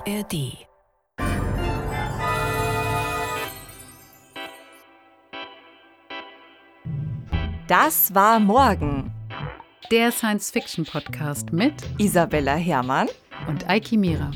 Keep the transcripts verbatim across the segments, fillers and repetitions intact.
R D. Das war morgen. Der Science-Fiction-Podcast mit Isabella Herrmann und Eiki Mira.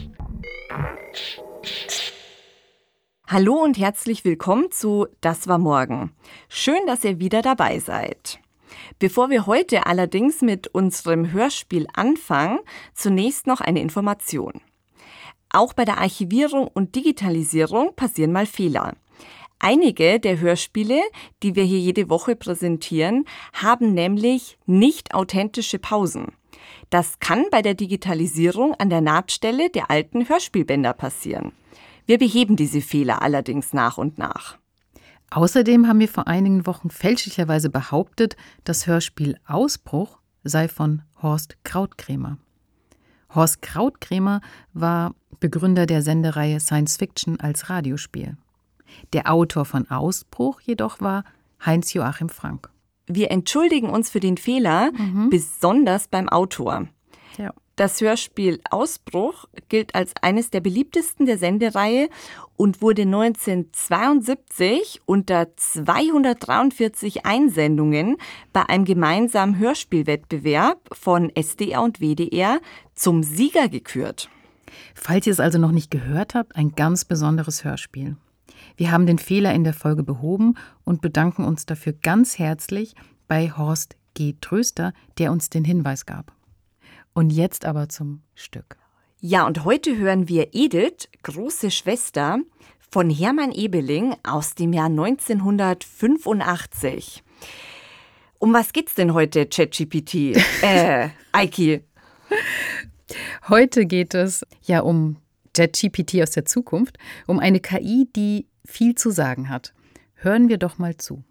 Hallo und herzlich willkommen zu Das war morgen. Schön, dass ihr wieder dabei seid. Bevor wir heute allerdings mit unserem Hörspiel anfangen, zunächst noch eine Information. Auch bei der Archivierung und Digitalisierung passieren mal Fehler. Einige der Hörspiele, die wir hier jede Woche präsentieren, haben nämlich nicht authentische Pausen. Das kann bei der Digitalisierung an der Nahtstelle der alten Hörspielbänder passieren. Wir beheben diese Fehler allerdings nach und nach. Außerdem haben wir vor einigen Wochen fälschlicherweise behauptet, das Hörspiel Ausbruch sei von Horst Krautkrämer. Horst Krautkrämer war Begründer der Sendereihe Science Fiction als Radiospiel. Der Autor von Ausbruch jedoch war Heinz-Joachim Frank. Wir entschuldigen uns für den Fehler, mhm. besonders beim Autor. Ja. Das Hörspiel Ausbruch gilt als eines der beliebtesten der Sendereihe und wurde neunzehnhundertzweiundsiebzig unter zweihundertdreiundvierzig Einsendungen bei einem gemeinsamen Hörspielwettbewerb von S D R und W D R zum Sieger gekürt. Falls ihr es also noch nicht gehört habt, ein ganz besonderes Hörspiel. Wir haben den Fehler in der Folge behoben und bedanken uns dafür ganz herzlich bei Horst G. Tröster, der uns den Hinweis gab. Und jetzt aber zum Stück. Ja, und heute hören wir Edith, große Schwester, von Hermann Ebeling aus dem Jahr neunzehnhundertfünfundachtzig. Um was geht's denn heute, ChatGPT? äh, Eiki. Heute geht es ja um ChatGPT aus der Zukunft, um eine K I, die viel zu sagen hat. Hören wir doch mal zu.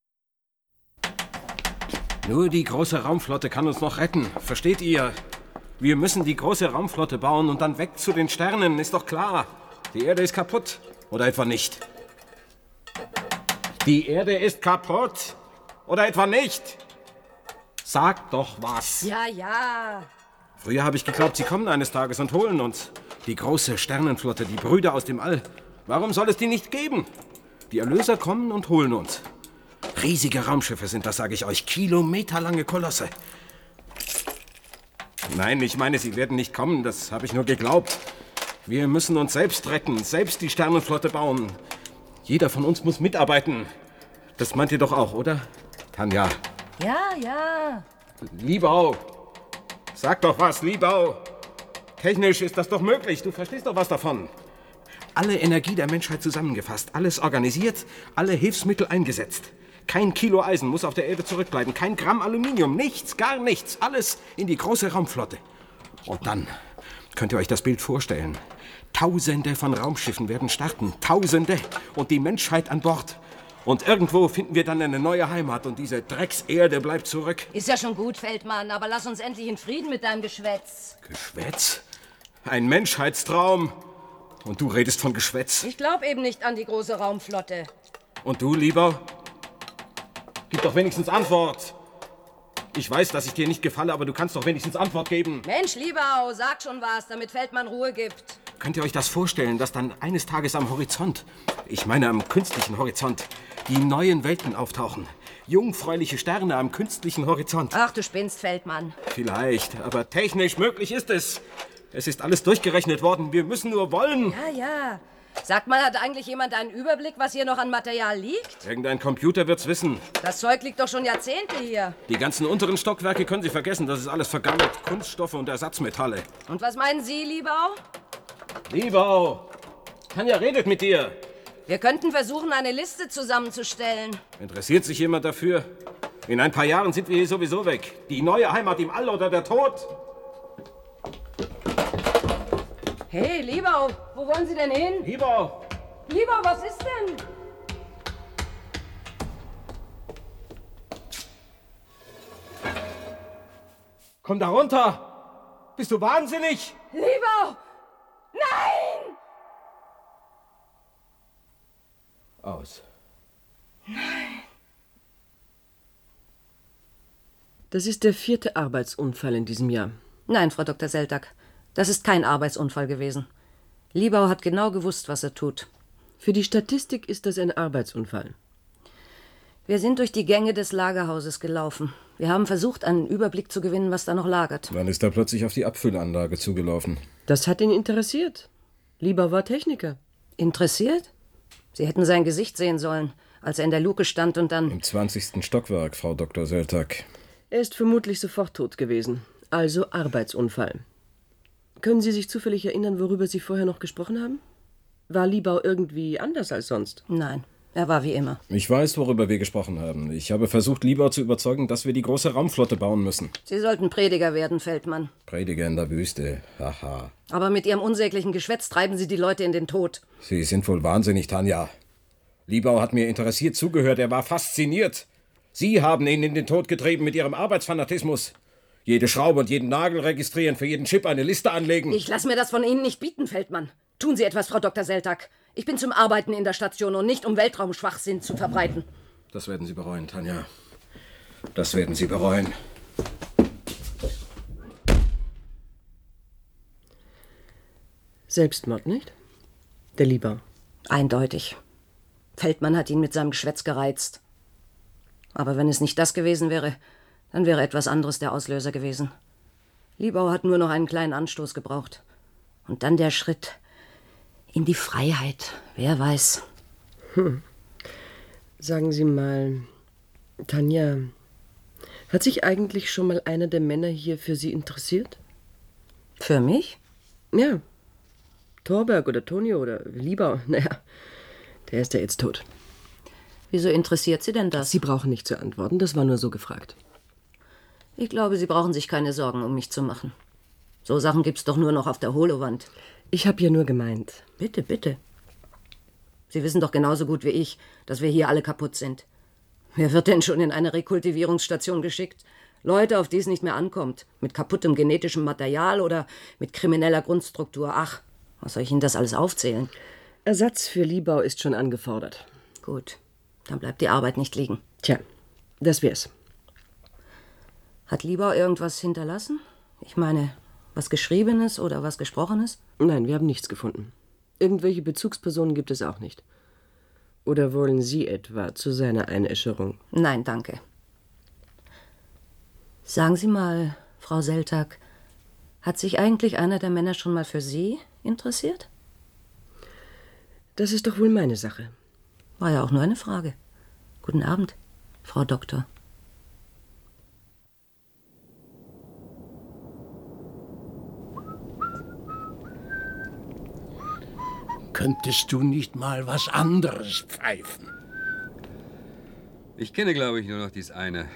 Nur die große Raumflotte kann uns noch retten, versteht ihr? Wir müssen die große Raumflotte bauen und dann weg zu den Sternen, ist doch klar. Die Erde ist kaputt, oder etwa nicht? Die Erde ist kaputt, oder etwa nicht? Sagt doch was. Ja, ja. Früher habe ich geglaubt, sie kommen eines Tages und holen uns. Die große Sternenflotte, die Brüder aus dem All. Warum soll es die nicht geben? Die Erlöser kommen und holen uns. Riesige Raumschiffe sind das, sage ich euch. Kilometerlange Kolosse. Nein, ich meine, sie werden nicht kommen. Das habe ich nur geglaubt. Wir müssen uns selbst retten, selbst die Sternenflotte bauen. Jeder von uns muss mitarbeiten. Das meint ihr doch auch, oder? Tanja. Ja, ja. Liebau. Sag doch was, Liebau. Technisch ist das doch möglich. Du verstehst doch was davon. Alle Energie der Menschheit zusammengefasst, alles organisiert, alle Hilfsmittel eingesetzt. Kein Kilo Eisen muss auf der Erde zurückbleiben, kein Gramm Aluminium, nichts, gar nichts. Alles in die große Raumflotte. Und dann könnt ihr euch das Bild vorstellen. Tausende von Raumschiffen werden starten, Tausende. Und die Menschheit an Bord. Und irgendwo finden wir dann eine neue Heimat und diese Dreckserde bleibt zurück. Ist ja schon gut, Feldmann, aber lass uns endlich in Frieden mit deinem Geschwätz. Geschwätz? Ein Menschheitstraum. Und du redest von Geschwätz. Ich glaube eben nicht an die große Raumflotte. Und du, lieber? Gib doch wenigstens Antwort. Ich weiß, dass ich dir nicht gefalle, aber du kannst doch wenigstens Antwort geben. Mensch, Liebau, sag schon was, damit Feldmann Ruhe gibt. Könnt ihr euch das vorstellen, dass dann eines Tages am Horizont, ich meine am künstlichen Horizont, die neuen Welten auftauchen? Jungfräuliche Sterne am künstlichen Horizont. Ach, du spinnst, Feldmann. Vielleicht, aber technisch möglich ist es. Es ist alles durchgerechnet worden. Wir müssen nur wollen. Ja, ja. Sag mal, hat eigentlich jemand einen Überblick, was hier noch an Material liegt? Irgendein Computer wird's wissen. Das Zeug liegt doch schon Jahrzehnte hier. Die ganzen unteren Stockwerke können Sie vergessen. Das ist alles vergammelt. Kunststoffe und Ersatzmetalle. Und was meinen Sie, Liebau? Liebau! Tanja redet mit dir. Wir könnten versuchen, eine Liste zusammenzustellen. Interessiert sich jemand dafür? In ein paar Jahren sind wir hier sowieso weg. Die neue Heimat im All oder der Tod? Hey, Liebau, wo wollen Sie denn hin? Liebau! Liebau, was ist denn? Komm da runter! Bist du wahnsinnig? Liebau! Nein! Aus. Nein. Das ist der vierte Arbeitsunfall in diesem Jahr. Nein, Frau Doktor Seltag, das ist kein Arbeitsunfall gewesen. Liebau hat genau gewusst, was er tut. Für die Statistik ist das ein Arbeitsunfall. Wir sind durch die Gänge des Lagerhauses gelaufen. Wir haben versucht, einen Überblick zu gewinnen, was da noch lagert. Wann ist er plötzlich auf die Abfüllanlage zugelaufen? Das hat ihn interessiert. Liebau war Techniker. Interessiert? Sie hätten sein Gesicht sehen sollen, als er in der Luke stand und dann... Im zwanzigsten Stockwerk, Frau Doktor Seltag. Er ist vermutlich sofort tot gewesen. Also Arbeitsunfall. Können Sie sich zufällig erinnern, worüber Sie vorher noch gesprochen haben? War Liebau irgendwie anders als sonst? Nein, er war wie immer. Ich weiß, worüber wir gesprochen haben. Ich habe versucht, Liebau zu überzeugen, dass wir die große Raumflotte bauen müssen. Sie sollten Prediger werden, Feldmann. Prediger in der Wüste, haha. Aber mit Ihrem unsäglichen Geschwätz treiben Sie die Leute in den Tod. Sie sind wohl wahnsinnig, Tanja. Liebau hat mir interessiert zugehört, er war fasziniert. Sie haben ihn in den Tod getrieben mit Ihrem Arbeitsfanatismus. Jede Schraube und jeden Nagel registrieren, für jeden Chip eine Liste anlegen. Ich lasse mir das von Ihnen nicht bieten, Feldmann. Tun Sie etwas, Frau Doktor Seltag. Ich bin zum Arbeiten in der Station und nicht, um Weltraumschwachsinn zu verbreiten. Das werden Sie bereuen, Tanja. Das werden Sie bereuen. Selbstmord, nicht? Der Liebau. Eindeutig. Feldmann hat ihn mit seinem Geschwätz gereizt. Aber wenn es nicht das gewesen wäre, dann wäre etwas anderes der Auslöser gewesen. Liebau hat nur noch einen kleinen Anstoß gebraucht. Und dann der Schritt in die Freiheit. Wer weiß. Hm. Sagen Sie mal, Tanja, hat sich eigentlich schon mal einer der Männer hier für Sie interessiert? Für mich? Ja. Thorberg oder Tonio oder Liebau. Naja, der ist ja jetzt tot. Wieso interessiert Sie denn das? Sie brauchen nicht zu antworten, das war nur so gefragt. Ich glaube, Sie brauchen sich keine Sorgen um mich zu machen. So Sachen gibt's doch nur noch auf der Holowand. Ich habe ja nur gemeint. Bitte, bitte. Sie wissen doch genauso gut wie ich, dass wir hier alle kaputt sind. Wer wird denn schon in eine Rekultivierungsstation geschickt? Leute, auf die es nicht mehr ankommt. Mit kaputtem genetischem Material oder mit krimineller Grundstruktur. Ach, was soll ich Ihnen das alles aufzählen? Ersatz für Liebau ist schon angefordert. Gut, dann bleibt die Arbeit nicht liegen. Tja, das wär's. Hat Liebau irgendwas hinterlassen? Ich meine, was Geschriebenes oder was Gesprochenes? Nein, wir haben nichts gefunden. Irgendwelche Bezugspersonen gibt es auch nicht. Oder wollen Sie etwa zu seiner Einäscherung? Nein, danke. Sagen Sie mal, Frau Seltag, hat sich eigentlich einer der Männer schon mal für Sie interessiert? Das ist doch wohl meine Sache. War ja auch nur eine Frage. Guten Abend, Frau Doktor. Könntest du nicht mal was anderes pfeifen? Ich kenne, glaube ich, nur noch dies eine.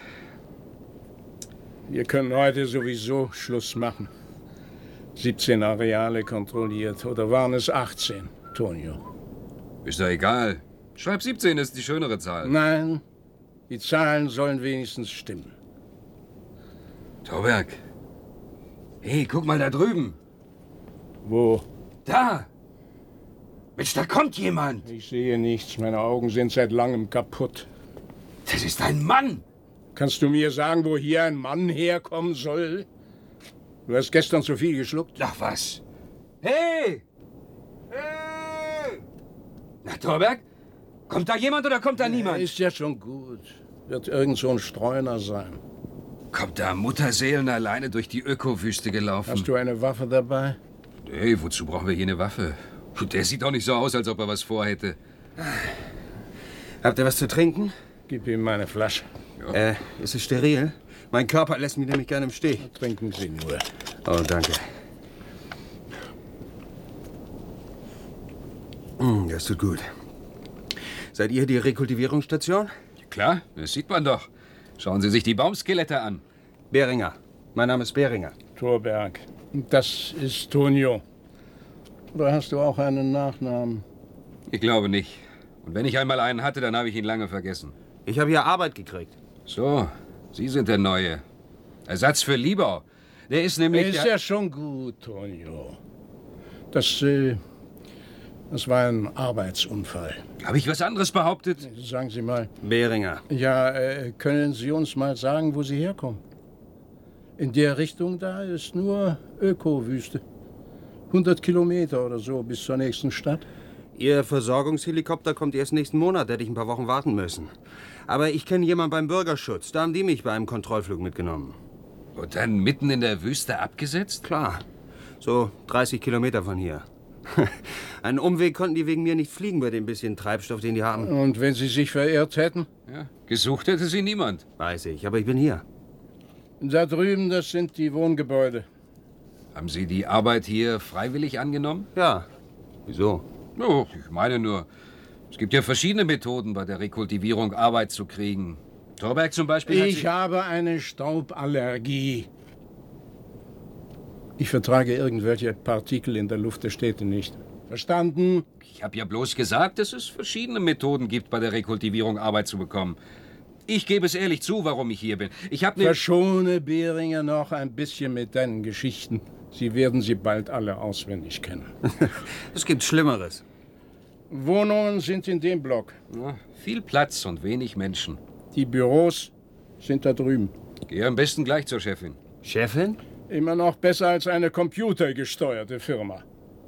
Wir können heute sowieso Schluss machen. siebzehn Areale kontrolliert. Oder waren es achtzehn, Tonio? Ist doch egal. Schreib siebzehn, ist die schönere Zahl. Nein, die Zahlen sollen wenigstens stimmen. Thorberg. Hey, guck mal da drüben. Wo? Da! Mensch, da kommt jemand! Ich sehe nichts. Meine Augen sind seit langem kaputt. Das ist ein Mann! Kannst du mir sagen, wo hier ein Mann herkommen soll? Du hast gestern zu viel geschluckt. Ach was? Hey! Hey! Na, Thorberg? Kommt da jemand oder kommt da niemand? Ja, ist ja schon gut. Wird irgend so ein Streuner sein. Kommt da Mutterseelen alleine durch die Ökowüste gelaufen? Hast du eine Waffe dabei? Hey, wozu brauchen wir hier eine Waffe? Der sieht doch nicht so aus, als ob er was vorhätte. Habt ihr was zu trinken? Gib ihm meine Flasche. Ja. Äh, ist es steril? Mein Körper lässt mich nämlich gerne im Stich. Trinken Sie nur. Oh, danke. Mm, das tut gut. Seid ihr die Rekultivierungsstation? Klar, das sieht man doch. Schauen Sie sich die Baumskelette an. Beringer. Mein Name ist Beringer. Thorberg. Das ist Tonio. Oder hast du auch einen Nachnamen? Ich glaube nicht. Und wenn ich einmal einen hatte, dann habe ich ihn lange vergessen. Ich habe hier Arbeit gekriegt. So, Sie sind der Neue. Ersatz für Liebau. Der ist nämlich... Ist der ja schon gut, Tonio. Das, äh, das war ein Arbeitsunfall. Habe ich was anderes behauptet? Sagen Sie mal. Beringer. Ja, äh, können Sie uns mal sagen, wo Sie herkommen? In der Richtung da ist nur Ökowüste. hundert Kilometer oder so bis zur nächsten Stadt. Ihr Versorgungshelikopter kommt erst nächsten Monat, hätte ich ein paar Wochen warten müssen. Aber ich kenne jemanden beim Bürgerschutz, da haben die mich bei einem Kontrollflug mitgenommen. Und dann mitten in der Wüste abgesetzt? Klar, so dreißig Kilometer von hier. Einen Umweg konnten die wegen mir nicht fliegen bei dem bisschen Treibstoff, den die haben. Und wenn Sie sich verirrt hätten? Ja, gesucht hätte sie niemand. Weiß ich, aber ich bin hier. Da drüben, das sind die Wohngebäude. Haben Sie die Arbeit hier freiwillig angenommen? Ja. Wieso? Oh, ich meine nur, es gibt ja verschiedene Methoden, bei der Rekultivierung Arbeit zu kriegen. Thorberg zum Beispiel hat Ich habe eine Stauballergie. Ich vertrage irgendwelche Partikel in der Luft der Städte nicht. Verstanden? Ich habe ja bloß gesagt, dass es verschiedene Methoden gibt, bei der Rekultivierung Arbeit zu bekommen. Ich gebe es ehrlich zu, warum ich hier bin. Ich habe ne Verschone Behringer noch ein bisschen mit deinen Geschichten. Sie werden sie bald alle auswendig kennen. Es gibt Schlimmeres. Wohnungen sind in dem Block. Ja, viel Platz und wenig Menschen. Die Büros sind da drüben. Geh am besten gleich zur Chefin. Chefin? Immer noch besser als eine computergesteuerte Firma.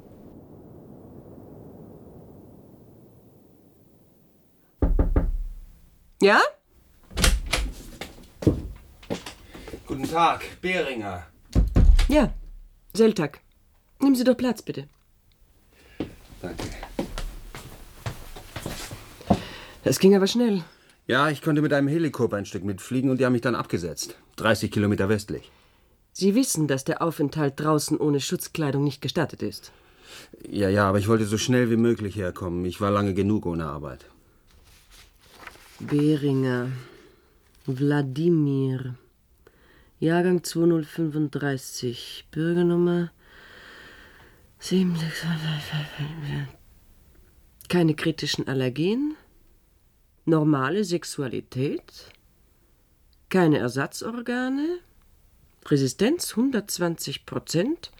Ja? Guten Tag, Behringer. Ja, Seltag. Nehmen Sie doch Platz, bitte. Danke. Das ging aber schnell. Ja, ich konnte mit einem Helikopter ein Stück mitfliegen und die haben mich dann abgesetzt. dreißig Kilometer westlich. Sie wissen, dass der Aufenthalt draußen ohne Schutzkleidung nicht gestattet ist. Ja, ja, aber ich wollte so schnell wie möglich herkommen. Ich war lange genug ohne Arbeit. Behringer. Wladimir. Jahrgang zweitausendfünfunddreißig. Bürgernummer sieben sechs fünf. Keine kritischen Allergien. Normale Sexualität. Keine Ersatzorgane. Resistenz hundertzwanzig Prozent.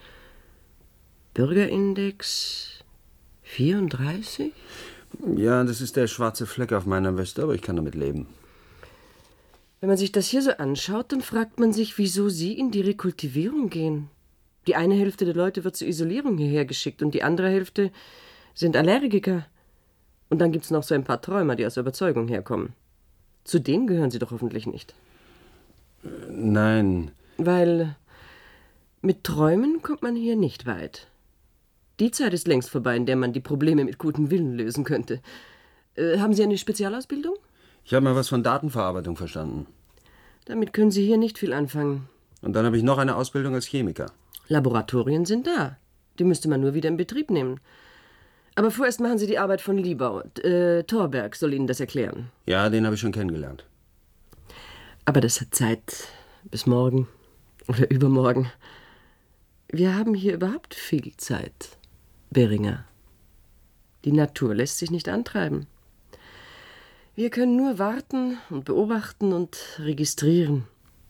Bürgerindex vierunddreißig. Ja, das ist der schwarze Fleck auf meiner Weste, aber ich kann damit leben. Wenn man sich das hier so anschaut, dann fragt man sich, wieso Sie in die Rekultivierung gehen. Die eine Hälfte der Leute wird zur Isolierung hierher geschickt und die andere Hälfte sind Allergiker. Und dann gibt's noch so ein paar Träumer, die aus Überzeugung herkommen. Zu denen gehören Sie doch hoffentlich nicht. Nein. Weil mit Träumen kommt man hier nicht weit. Die Zeit ist längst vorbei, in der man die Probleme mit gutem Willen lösen könnte. Äh, haben Sie eine Spezialausbildung? Ich habe mal was von Datenverarbeitung verstanden. Damit können Sie hier nicht viel anfangen. Und dann habe ich noch eine Ausbildung als Chemiker. Laboratorien sind da. Die müsste man nur wieder in Betrieb nehmen. Aber vorerst machen Sie die Arbeit von Liebau. Äh, Thorberg soll Ihnen das erklären. Ja, den habe ich schon kennengelernt. Aber das hat Zeit bis morgen oder übermorgen. Wir haben hier überhaupt viel Zeit, Behringer. Die Natur lässt sich nicht antreiben. Wir können nur warten und beobachten und registrieren.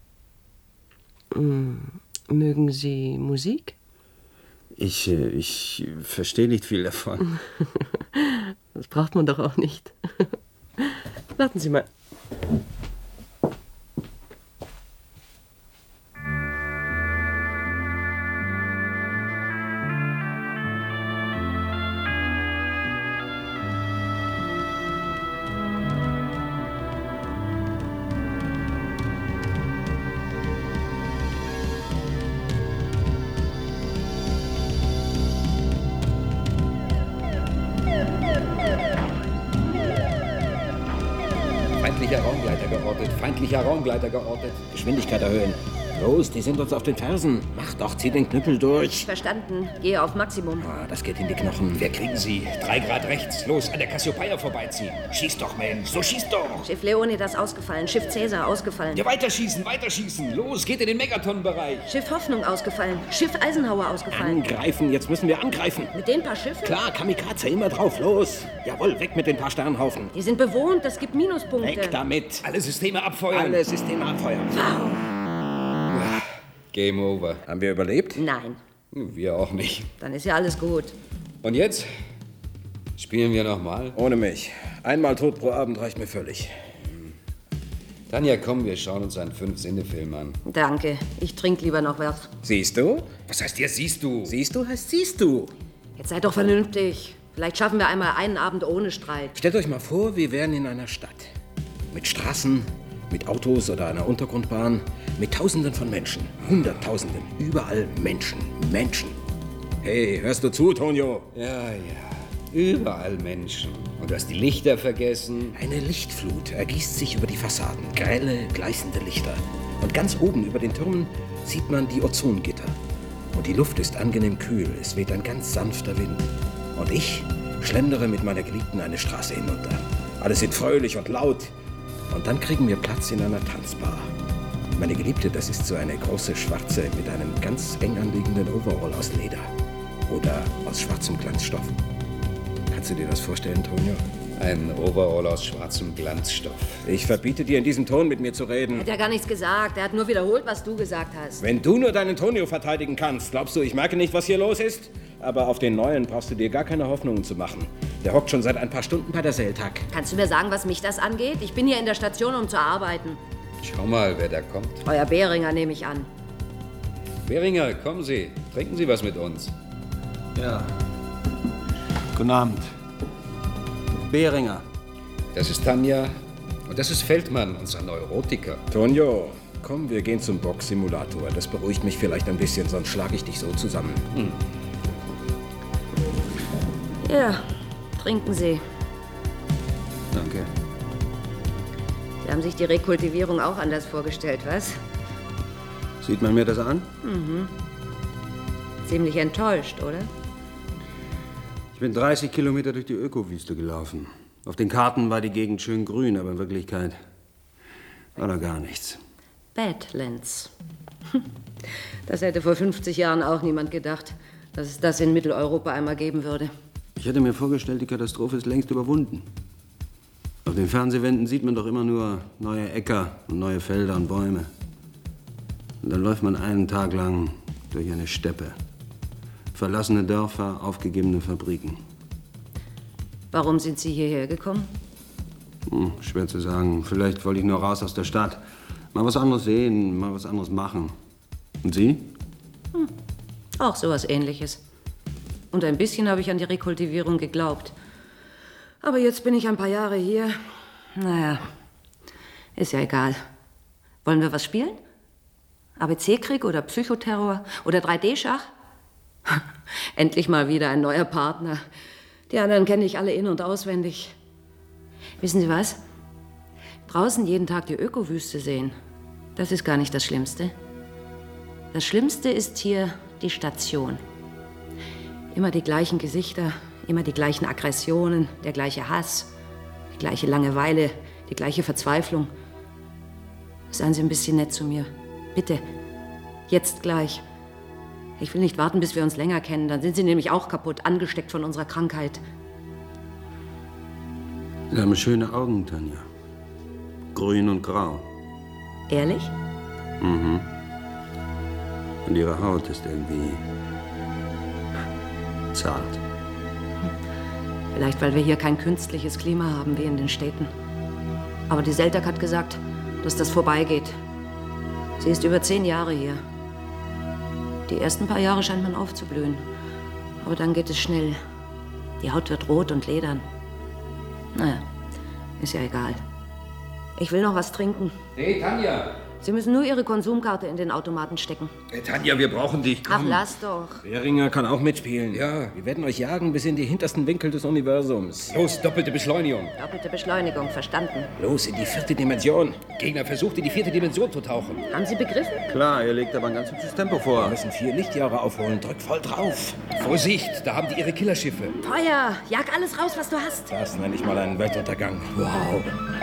Hm, mögen Sie Musik? Ich, äh, ich verstehe nicht viel davon. Das braucht man doch auch nicht. Warten Sie mal. Feindlicher Raumgleiter geortet, feindlicher Raumgleiter geortet. Geschwindigkeit erhöhen. Los, die sind uns auf den Fersen. Mach doch, zieh den Knüppel durch. Verstanden. Gehe auf Maximum. Ah, das geht in die Knochen. Wer kriegen Sie? Drei Grad rechts. Los, an der Cassiopeia vorbeiziehen. Schieß doch, Mensch. So schieß doch. Schiff Leonidas ausgefallen. Schiff Cäsar ausgefallen. Ja, weiterschießen, weiterschießen. Los, geht in den Megaton-Bereich. Schiff Hoffnung ausgefallen. Schiff Eisenhower ausgefallen. Angreifen, jetzt müssen wir angreifen. Mit den paar Schiffen? Klar, Kamikaze, immer drauf, los. Jawohl, weg mit den paar Sternhaufen. Die sind bewohnt, das gibt Minuspunkte. Weg damit. Alle Systeme abfeuern. Alle Systeme abfeuern. Wow. Game over. Haben wir überlebt? Nein, Wir auch nicht. dann ist ja alles gut. Und jetzt? Spielen wir nochmal? Ohne mich. Einmal tot pro Abend reicht mir völlig. Tanja, komm, wir schauen uns einen Fünf-Sinne-Film an. Danke, ich trinke lieber noch was. Siehst du? Was heißt hier siehst du? Siehst du heißt siehst du. Jetzt seid doch vernünftig. Vielleicht schaffen wir einmal einen Abend ohne Streit. Stellt euch mal vor, wir wären in einer Stadt. Mit Straßen, mit Autos oder einer Untergrundbahn, mit Tausenden von Menschen, Hunderttausenden, überall Menschen, Menschen. Hey, hörst du zu, Tonio? Ja, ja, überall Menschen. Und du hast die Lichter vergessen. Eine Lichtflut ergießt sich über die Fassaden, grelle, gleißende Lichter. Und ganz oben über den Türmen sieht man die Ozongitter. Und die Luft ist angenehm kühl, es weht ein ganz sanfter Wind. Und ich schlendere mit meiner Geliebten eine Straße hinunter. Alle sind fröhlich und laut. Und dann kriegen wir Platz in einer Tanzbar. Meine Geliebte, das ist so eine große Schwarze mit einem ganz eng anliegenden Overall aus Leder. Oder aus schwarzem Glanzstoff. Kannst du dir das vorstellen, Tonio? Ein Overall aus schwarzem Glanzstoff. Ich verbiete dir in diesem Ton mit mir zu reden. Er hat ja gar nichts gesagt. Er hat nur wiederholt, was du gesagt hast. Wenn du nur deinen Tonio verteidigen kannst, glaubst du, ich merke nicht, was hier los ist? Aber auf den Neuen brauchst du dir gar keine Hoffnungen zu machen. Der hockt schon seit ein paar Stunden bei der Seltag. Kannst du mir sagen, was mich das angeht? Ich bin hier in der Station, um zu arbeiten. Schau mal, wer da kommt. Euer Behringer nehme ich an. Behringer, kommen Sie. Trinken Sie was mit uns. Ja. Guten Abend. Behringer. Das ist Tanja und das ist Feldmann, unser Neurotiker. Tonio, komm, wir gehen zum Box-Simulator. Das beruhigt mich vielleicht ein bisschen, sonst schlage ich dich so zusammen. Hm. Ja, trinken Sie. Danke. Sie haben sich die Rekultivierung auch anders vorgestellt, was? Sieht man mir das an? Mhm. Ziemlich enttäuscht, oder? Ich bin dreißig Kilometer durch die Ökowüste gelaufen. Auf den Karten war die Gegend schön grün, aber in Wirklichkeit war da gar nichts. Badlands. Das hätte vor fünfzig Jahren auch niemand gedacht, dass es das in Mitteleuropa einmal geben würde. Ich hätte mir vorgestellt, die Katastrophe ist längst überwunden. Auf den Fernsehwänden sieht man doch immer nur neue Äcker und neue Felder und Bäume. Und dann läuft man einen Tag lang durch eine Steppe. Verlassene Dörfer, aufgegebene Fabriken. Warum sind Sie hierher gekommen? Hm, schwer zu sagen. Vielleicht wollte ich nur raus aus der Stadt. Mal was anderes sehen, mal was anderes machen. Und Sie? Hm, auch sowas Ähnliches. Und ein bisschen habe ich an die Rekultivierung geglaubt. Aber jetzt bin ich ein paar Jahre hier. Naja, ist ja egal. Wollen wir was spielen? A B C-Krieg oder Psychoterror oder drei D Schach? Endlich mal wieder ein neuer Partner. Die anderen kenne ich alle in- und auswendig. Wissen Sie was? Draußen jeden Tag die Ökowüste sehen, das ist gar nicht das Schlimmste. Das Schlimmste ist hier die Station. Immer die gleichen Gesichter, immer die gleichen Aggressionen, der gleiche Hass, die gleiche Langeweile, die gleiche Verzweiflung. Seien Sie ein bisschen nett zu mir. Bitte. Jetzt gleich. Ich will nicht warten, bis wir uns länger kennen. Dann sind Sie nämlich auch kaputt, angesteckt von unserer Krankheit. Sie haben schöne Augen, Tanja. Grün und grau. Ehrlich? Mhm. Und Ihre Haut ist irgendwie zart. Vielleicht, weil wir hier kein künstliches Klima haben wie in den Städten. Aber die Seltag hat gesagt, dass das vorbeigeht. Sie ist über zehn Jahre hier. Die ersten paar Jahre scheint man aufzublühen. Aber dann geht es schnell. Die Haut wird rot und ledern. Naja, ist ja egal. Ich will noch was trinken. Hey, Tanja! Sie müssen nur Ihre Konsumkarte in den Automaten stecken. Hey, Tanja, wir brauchen dich. Komm. Ach, lass doch. Behringer kann auch mitspielen. Ja. Wir werden euch jagen bis in die hintersten Winkel des Universums. Los, doppelte Beschleunigung. Doppelte Beschleunigung, verstanden. Los, in die vierte Dimension. Gegner versucht, in die vierte Dimension zu tauchen. Haben Sie begriffen? Klar, ihr legt aber ein ganz hübsches Tempo Wir vor. müssen vier Lichtjahre aufholen. Drück voll drauf. Vorsicht, da haben die ihre Killerschiffe. Feuer! Jag alles raus, was du hast. Das nenne ich mal einen Weltuntergang. Wow.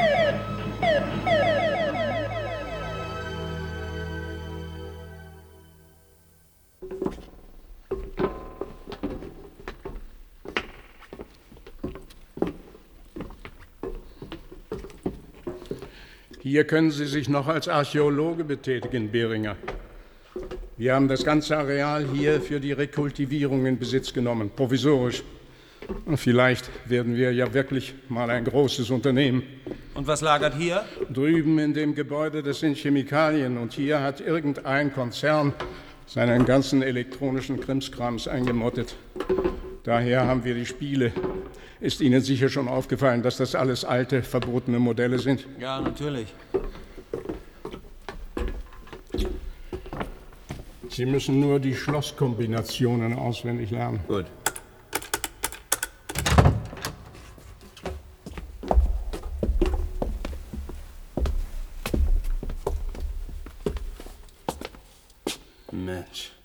Hier können Sie sich noch als Archäologe betätigen, Behringer. Wir haben das ganze Areal hier für die Rekultivierung in Besitz genommen, provisorisch. Und vielleicht werden wir ja wirklich mal ein großes Unternehmen. Und was lagert hier? Drüben in dem Gebäude, das sind Chemikalien. Und hier hat irgendein Konzern seinen ganzen elektronischen Krimskrams eingemottet. Daher haben wir die Spiele. Ist Ihnen sicher schon aufgefallen, dass das alles alte, verbotene Modelle sind? Ja, natürlich. Sie müssen nur die Schlosskombinationen auswendig lernen. Gut. Mensch.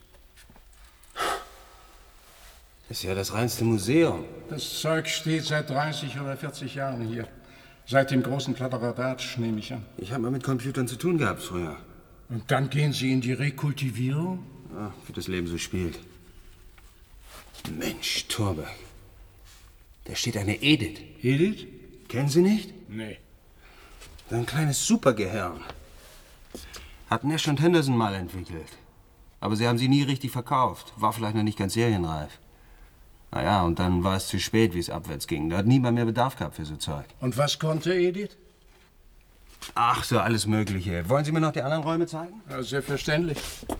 Das ist ja das reinste Museum. Das Zeug steht seit dreißig oder vierzig Jahren hier. Seit dem großen Kladderadatsch, nehme ich an. Ich habe mal mit Computern zu tun gehabt früher. Und dann gehen Sie in die Rekultivierung? Ja, wie das Leben so spielt. Mensch, Thorberg. Da steht eine Edith. Edith? Kennen Sie nicht? Nee. So ein kleines Supergehirn. Hat Nash und Henderson mal entwickelt. Aber sie haben sie nie richtig verkauft. War vielleicht noch nicht ganz serienreif. Naja, und dann war es zu spät, wie es abwärts ging. Da hat niemand mehr Bedarf gehabt für so Zeug. Und was konnte Edith? Ach, so alles Mögliche. Wollen Sie mir noch die anderen Räume zeigen? Ja, selbstverständlich.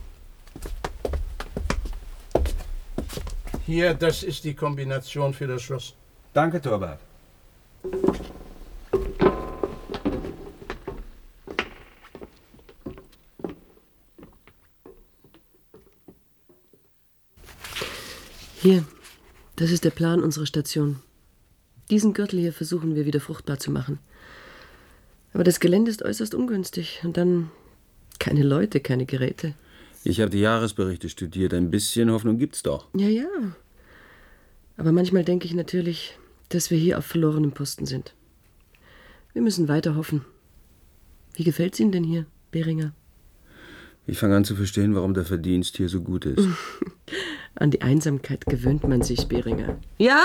Hier, das ist die Kombination für das Schloss. Danke, Thorberg. Hier, das ist der Plan unserer Station. Diesen Gürtel hier versuchen wir wieder fruchtbar zu machen. Aber das Gelände ist äußerst ungünstig. Und dann keine Leute, keine Geräte. Ich habe die Jahresberichte studiert. Ein bisschen Hoffnung gibt's doch. Ja, ja. Aber manchmal denke ich natürlich, dass wir hier auf verlorenem Posten sind. Wir müssen weiter hoffen. Wie gefällt's Ihnen denn hier, Beringer? Ich fange an zu verstehen, warum der Verdienst hier so gut ist. An die Einsamkeit gewöhnt man sich, Beringer. Ja?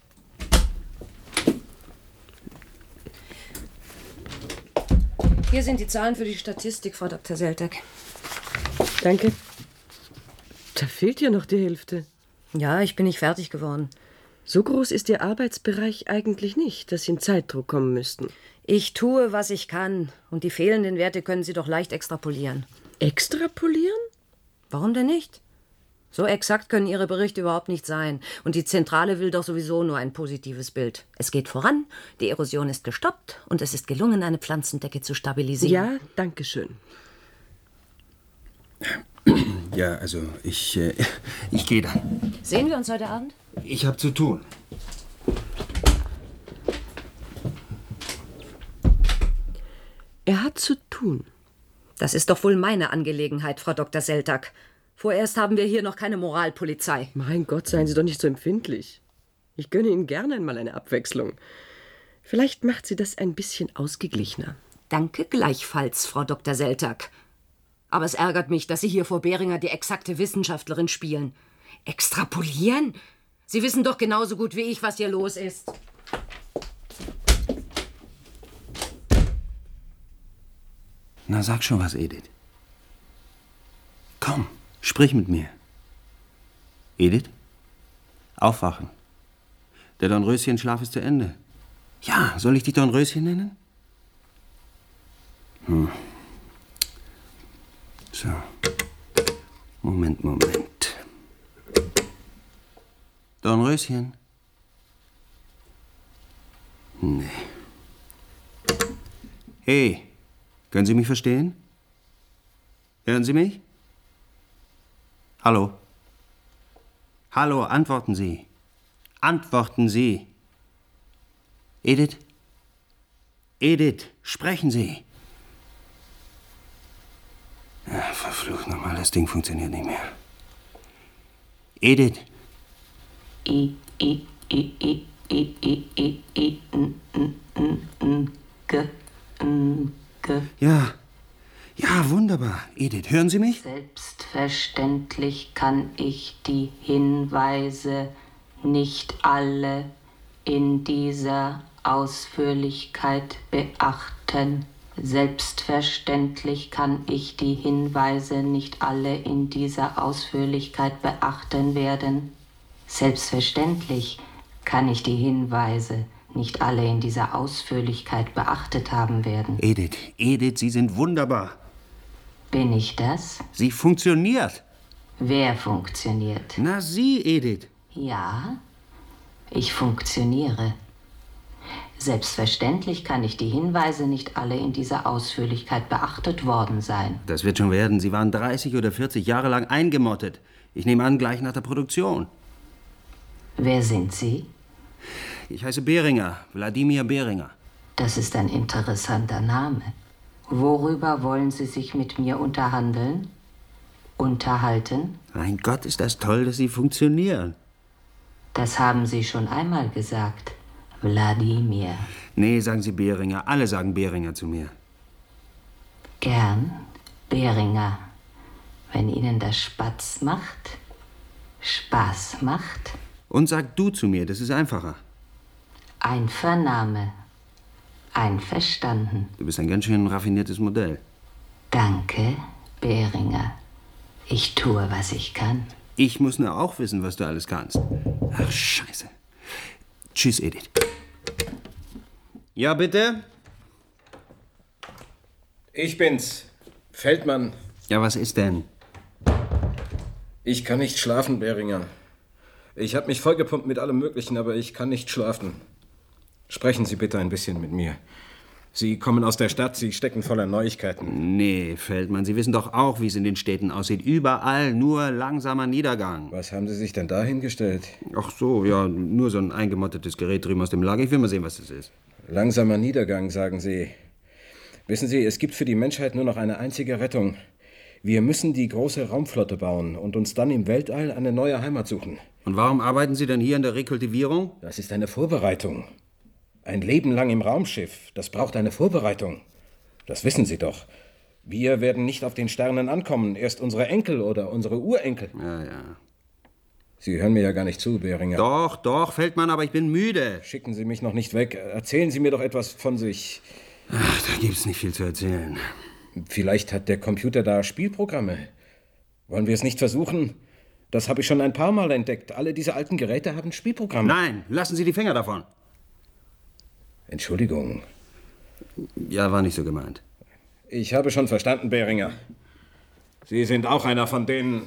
Hier sind die Zahlen für die Statistik, Frau Doktor Seltag. Danke. Da fehlt ja noch die Hälfte. Ja, ich bin nicht fertig geworden. So groß ist Ihr Arbeitsbereich eigentlich nicht, dass Sie in Zeitdruck kommen müssten. Ich tue, was ich kann. Und die fehlenden Werte können Sie doch leicht extrapolieren. Extrapolieren? Warum denn nicht? So exakt können Ihre Berichte überhaupt nicht sein. Und die Zentrale will doch sowieso nur ein positives Bild. Es geht voran, die Erosion ist gestoppt und es ist gelungen, eine Pflanzendecke zu stabilisieren. Ja, danke schön. Ja, also ich, äh, ich gehe dann. Sehen wir uns heute Abend? Ich habe zu tun. Er hat zu tun. Das ist doch wohl meine Angelegenheit, Frau Doktor Seltag. Vorerst haben wir hier noch keine Moralpolizei. Mein Gott, seien Sie doch nicht so empfindlich. Ich gönne Ihnen gerne einmal eine Abwechslung. Vielleicht macht sie das ein bisschen ausgeglichener. Danke gleichfalls, Frau Doktor Seltag. Aber es ärgert mich, dass Sie hier vor Beringer die exakte Wissenschaftlerin spielen. Extrapolieren? Sie wissen doch genauso gut wie ich, was hier los ist. Na, sag schon was, Edith. Komm, sprich mit mir. Edith? Aufwachen. Der Dornröschenschlaf ist zu Ende. Ja, soll ich dich Dornröschen nennen? Hm. So. Moment, Moment. Dornröschen? Nee. Hey, können Sie mich verstehen? Hören Sie mich? Hallo? Hallo, antworten Sie. Antworten Sie. Edith? Edith, sprechen Sie. Ja, verflucht nochmal, das Ding funktioniert nicht mehr. Edith. I, I, I, I, I, I, I, I, n, n, n, n, g, n, g. Ja, ja, wunderbar. Edith, hören Sie mich? Selbstverständlich kann ich die Hinweise nicht alle in dieser Ausführlichkeit beachten. Selbstverständlich kann ich die Hinweise nicht alle in dieser Ausführlichkeit beachten werden. Selbstverständlich kann ich die Hinweise nicht alle in dieser Ausführlichkeit beachtet haben werden. Edith, Edith, Sie sind wunderbar. Bin ich das? Sie funktioniert. Wer funktioniert? Na, Sie, Edith. Ja, ich funktioniere. Selbstverständlich kann ich die Hinweise nicht alle in dieser Ausführlichkeit beachtet worden sein. Das wird schon werden. Sie waren dreißig oder vierzig Jahre lang eingemottet. Ich nehme an, gleich nach der Produktion. Wer sind Sie? Ich heiße Behringer, Wladimir Behringer. Das ist ein interessanter Name. Worüber wollen Sie sich mit mir unterhandeln? Unterhalten? Mein Gott, ist das toll, dass Sie funktionieren. Das haben Sie schon einmal gesagt, Wladimir. Nee, sagen Sie Behringer. Alle sagen Behringer zu mir. Gern, Behringer. Wenn Ihnen das Spatz macht, Spaß macht. Und sag du zu mir, das ist einfacher. Einvernahme. Einverstanden. Du bist ein ganz schön raffiniertes Modell. Danke, Behringer. Ich tue, was ich kann. Ich muss nur auch wissen, was du alles kannst. Ach, Scheiße. Tschüss, Edith. Ja, bitte? Ich bin's. Feldmann. Ja, was ist denn? Ich kann nicht schlafen, Behringer. Ich habe mich vollgepumpt mit allem Möglichen, aber ich kann nicht schlafen. Sprechen Sie bitte ein bisschen mit mir. Sie kommen aus der Stadt, Sie stecken voller Neuigkeiten. Nee, Feldmann, Sie wissen doch auch, wie es in den Städten aussieht. Überall nur langsamer Niedergang. Was haben Sie sich denn da hingestellt? Ach so, ja, nur so ein eingemottetes Gerät drüben aus dem Lager. Ich will mal sehen, was das ist. Langsamer Niedergang, sagen Sie. Wissen Sie, es gibt für die Menschheit nur noch eine einzige Rettung. Wir müssen die große Raumflotte bauen und uns dann im Weltall eine neue Heimat suchen. Und warum arbeiten Sie dann hier an der Rekultivierung? Das ist eine Vorbereitung. Ein Leben lang im Raumschiff, das braucht eine Vorbereitung. Das wissen Sie doch. Wir werden nicht auf den Sternen ankommen, erst unsere Enkel oder unsere Urenkel. Ja, ja. Sie hören mir ja gar nicht zu, Behringer. Doch, doch, Feldmann, aber ich bin müde. Schicken Sie mich noch nicht weg. Erzählen Sie mir doch etwas von sich. Ach, da gibt's nicht viel zu erzählen. Vielleicht hat der Computer da Spielprogramme. Wollen wir es nicht versuchen? Das habe ich schon ein paar Mal entdeckt. Alle diese alten Geräte haben Spielprogramme. Nein, lassen Sie die Finger davon. Entschuldigung. Ja, war nicht so gemeint. Ich habe schon verstanden, Behringer. Sie sind auch einer von denen...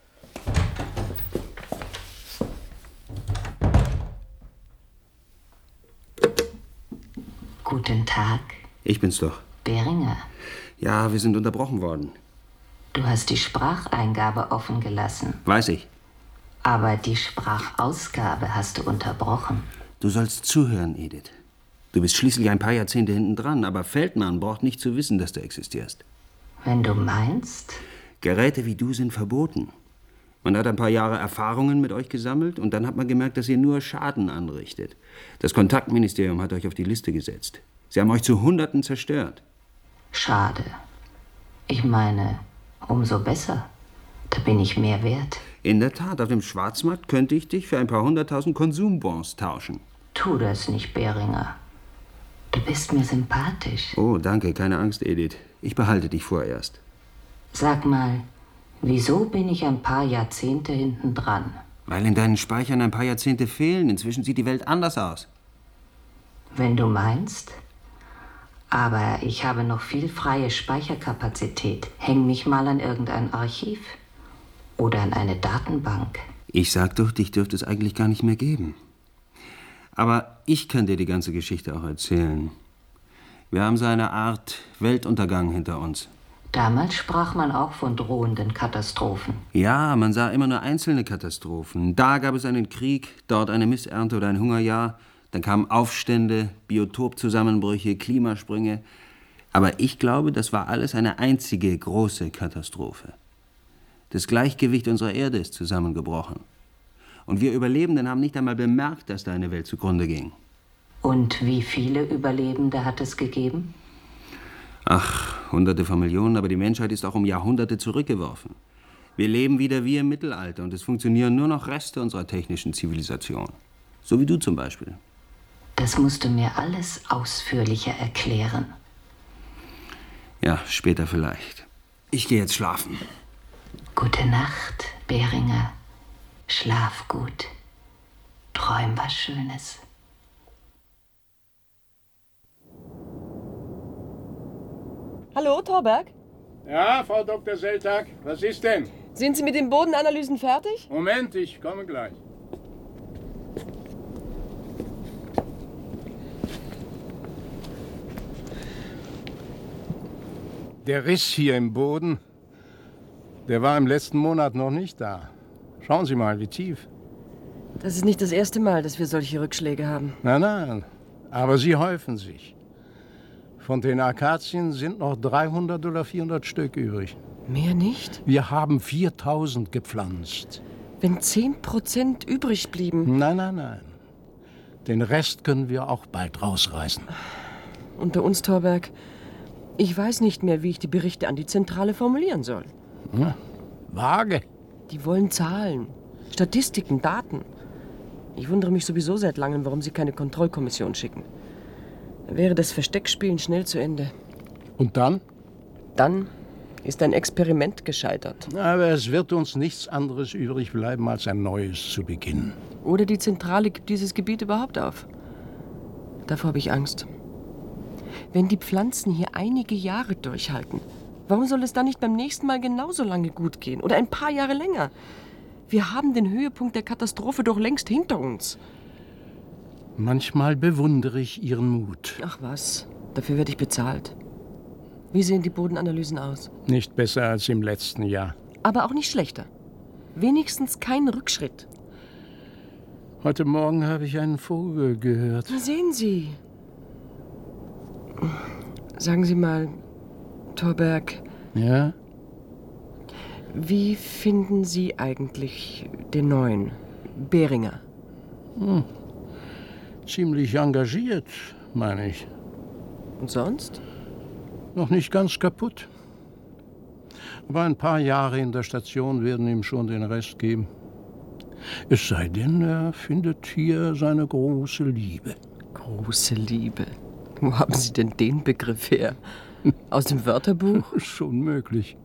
Guten Tag. Ich bin's doch. Behringer. Ja, wir sind unterbrochen worden. Du hast die Spracheingabe offen gelassen. Weiß ich. Aber die Sprachausgabe hast du unterbrochen. Du sollst zuhören, Edith. Du bist schließlich ein paar Jahrzehnte hinten dran, aber Feldmann braucht nicht zu wissen, dass du existierst. Wenn du meinst? Geräte wie du sind verboten. Man hat ein paar Jahre Erfahrungen mit euch gesammelt und dann hat man gemerkt, dass ihr nur Schaden anrichtet. Das Kontaktministerium hat euch auf die Liste gesetzt. Sie haben euch zu Hunderten zerstört. Schade. Ich meine, umso besser. Da bin ich mehr wert. In der Tat, auf dem Schwarzmarkt könnte ich dich für ein paar hunderttausend Konsumbons tauschen. Tu das nicht, Behringer. Du bist mir sympathisch. Oh, danke, keine Angst, Edith. Ich behalte dich vorerst. Sag mal, wieso bin ich ein paar Jahrzehnte hinten dran? Weil in deinen Speichern ein paar Jahrzehnte fehlen. Inzwischen sieht die Welt anders aus. Wenn du meinst. Aber ich habe noch viel freie Speicherkapazität. Häng mich mal an irgendein Archiv. Oder an eine Datenbank. Ich sag doch, dich dürfte es eigentlich gar nicht mehr geben. Aber ich kann dir die ganze Geschichte auch erzählen. Wir haben so eine Art Weltuntergang hinter uns. Damals sprach man auch von drohenden Katastrophen. Ja, man sah immer nur einzelne Katastrophen. Da gab es einen Krieg, dort eine Missernte oder ein Hungerjahr. Dann kamen Aufstände, Biotopzusammenbrüche, Klimasprünge. Aber ich glaube, das war alles eine einzige große Katastrophe. Das Gleichgewicht unserer Erde ist zusammengebrochen. Und wir Überlebenden haben nicht einmal bemerkt, dass da eine Welt zugrunde ging. Und wie viele Überlebende hat es gegeben? Ach, Hunderte von Millionen, aber die Menschheit ist auch um Jahrhunderte zurückgeworfen. Wir leben wieder wie im Mittelalter und es funktionieren nur noch Reste unserer technischen Zivilisation. So wie du zum Beispiel. Das musst du mir alles ausführlicher erklären. Ja, später vielleicht. Ich gehe jetzt schlafen. Gute Nacht, Behringer. Schlaf gut. Träum was Schönes. Hallo, Thorberg? Ja, Frau Doktor Seltag, was ist denn? Sind Sie mit den Bodenanalysen fertig? Moment, ich komme gleich. Der Riss hier im Boden, der war im letzten Monat noch nicht da. Schauen Sie mal, wie tief. Das ist nicht das erste Mal, dass wir solche Rückschläge haben. Nein, nein, aber sie häufen sich. Von den Akazien sind noch dreihundert oder vierhundert Stück übrig. Mehr nicht? Wir haben viertausend gepflanzt. Wenn zehn Prozent übrig blieben? Nein, nein, nein. Den Rest können wir auch bald rausreißen. Unter uns, Thorberg, ich weiß nicht mehr, wie ich die Berichte an die Zentrale formulieren soll. Ja, vage. Die wollen Zahlen, Statistiken, Daten. Ich wundere mich sowieso seit langem, warum sie keine Kontrollkommission schicken. Dann wäre das Versteckspielen schnell zu Ende. Und dann? Dann ist ein Experiment gescheitert. Aber es wird uns nichts anderes übrig bleiben, als ein neues zu beginnen. Oder die Zentrale gibt dieses Gebiet überhaupt auf. Davor habe ich Angst. Wenn die Pflanzen hier einige Jahre durchhalten, warum soll es dann nicht beim nächsten Mal genauso lange gut gehen? Oder ein paar Jahre länger? Wir haben den Höhepunkt der Katastrophe doch längst hinter uns. Manchmal bewundere ich Ihren Mut. Ach was, dafür werde ich bezahlt. Wie sehen die Bodenanalysen aus? Nicht besser als im letzten Jahr. Aber auch nicht schlechter. Wenigstens kein Rückschritt. Heute Morgen habe ich einen Vogel gehört. Na, sehen Sie. Sagen Sie mal, Thorberg. Ja? Wie finden Sie eigentlich den neuen Beringer? Hm. Ziemlich engagiert, meine ich. Und sonst? Noch nicht ganz kaputt. Aber ein paar Jahre in der Station werden ihm schon den Rest geben. Es sei denn, er findet hier seine große Liebe. Große Liebe? Wo haben Sie denn den Begriff her? Aus dem Wörterbuch? Schon möglich.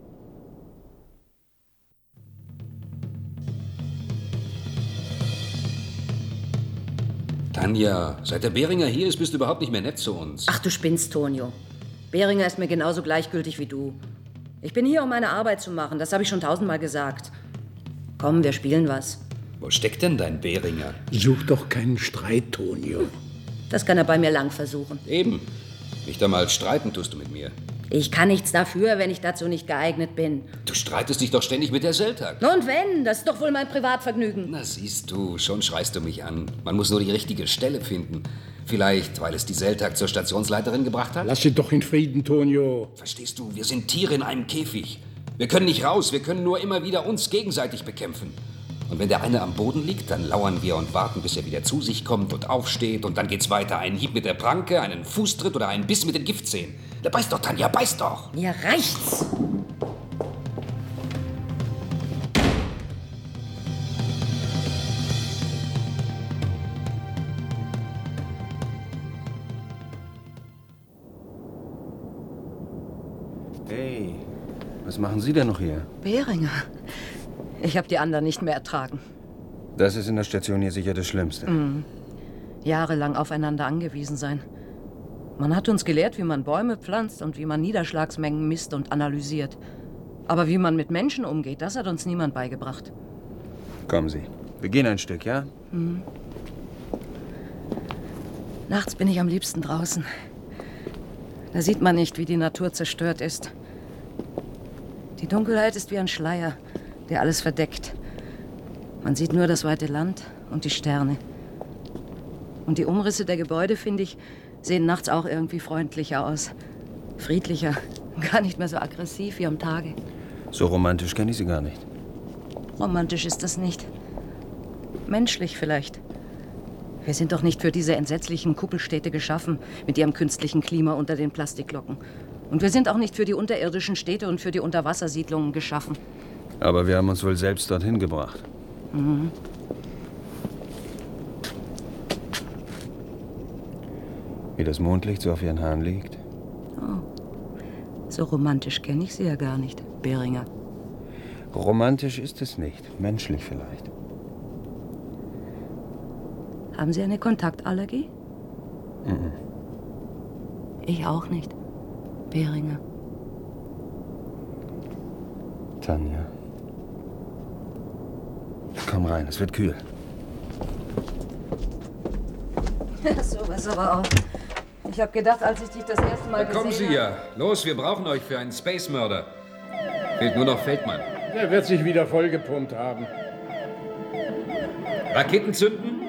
Tanja, seit der Beringer hier ist, bist du überhaupt nicht mehr nett zu uns. Ach, du spinnst, Tonio. Beringer ist mir genauso gleichgültig wie du. Ich bin hier, um meine Arbeit zu machen. Das habe ich schon tausendmal gesagt. Komm, wir spielen was. Wo steckt denn dein Beringer? Such doch keinen Streit, Tonio. Das kann er bei mir lang versuchen. Eben. Nicht einmal streiten tust du mit mir. Ich kann nichts dafür, wenn ich dazu nicht geeignet bin. Du streitest dich doch ständig mit der Seltag. Na und wenn? Das ist doch wohl mein Privatvergnügen. Na siehst du, schon schreist du mich an. Man muss nur die richtige Stelle finden. Vielleicht, weil es die Seltag zur Stationsleiterin gebracht hat? Lass sie doch in Frieden, Tonio. Verstehst du, wir sind Tiere in einem Käfig. Wir können nicht raus, wir können nur immer wieder uns gegenseitig bekämpfen. Und wenn der eine am Boden liegt, dann lauern wir und warten, bis er wieder zu sich kommt und aufsteht. Und dann geht's weiter. Ein Hieb mit der Pranke, einen Fußtritt oder einen Biss mit den Giftzähnen. Da beiß doch, Tanja, beiß doch! Mir reicht's! Hey, was machen Sie denn noch hier? Beringer. Ich habe die anderen nicht mehr ertragen. Das ist in der Station hier sicher das Schlimmste. Mhm. Jahrelang aufeinander angewiesen sein. Man hat uns gelehrt, wie man Bäume pflanzt und wie man Niederschlagsmengen misst und analysiert. Aber wie man mit Menschen umgeht, das hat uns niemand beigebracht. Kommen Sie. Wir gehen ein Stück, ja? Mhm. Nachts bin ich am liebsten draußen. Da sieht man nicht, wie die Natur zerstört ist. Die Dunkelheit ist wie ein Schleier, der alles verdeckt. Man sieht nur das weite Land und die Sterne. Und die Umrisse der Gebäude, finde ich, sehen nachts auch irgendwie freundlicher aus. Friedlicher, gar nicht mehr so aggressiv wie am Tage. So romantisch kenne ich Sie gar nicht. Romantisch ist das nicht. Menschlich vielleicht. Wir sind doch nicht für diese entsetzlichen Kuppelstädte geschaffen, mit ihrem künstlichen Klima unter den Plastiklocken. Und wir sind auch nicht für die unterirdischen Städte und für die Unterwassersiedlungen geschaffen. Aber wir haben uns wohl selbst dorthin gebracht. Mhm. Wie das Mondlicht so auf Ihren Haaren liegt. Oh. So romantisch kenne ich Sie ja gar nicht, Beringer. Romantisch ist es nicht. Menschlich vielleicht. Haben Sie eine Kontaktallergie? Mhm. Ich auch nicht, Beringer. Tanja. Komm rein, es wird kühl. So was aber auch. Ich habe gedacht, als ich dich das erste Mal Da kommen Sie gesehen ja. Los, wir brauchen euch für einen Space-Mörder. Fehlt nur noch Feldmann. Der wird sich wieder vollgepumpt haben. Raketen zünden?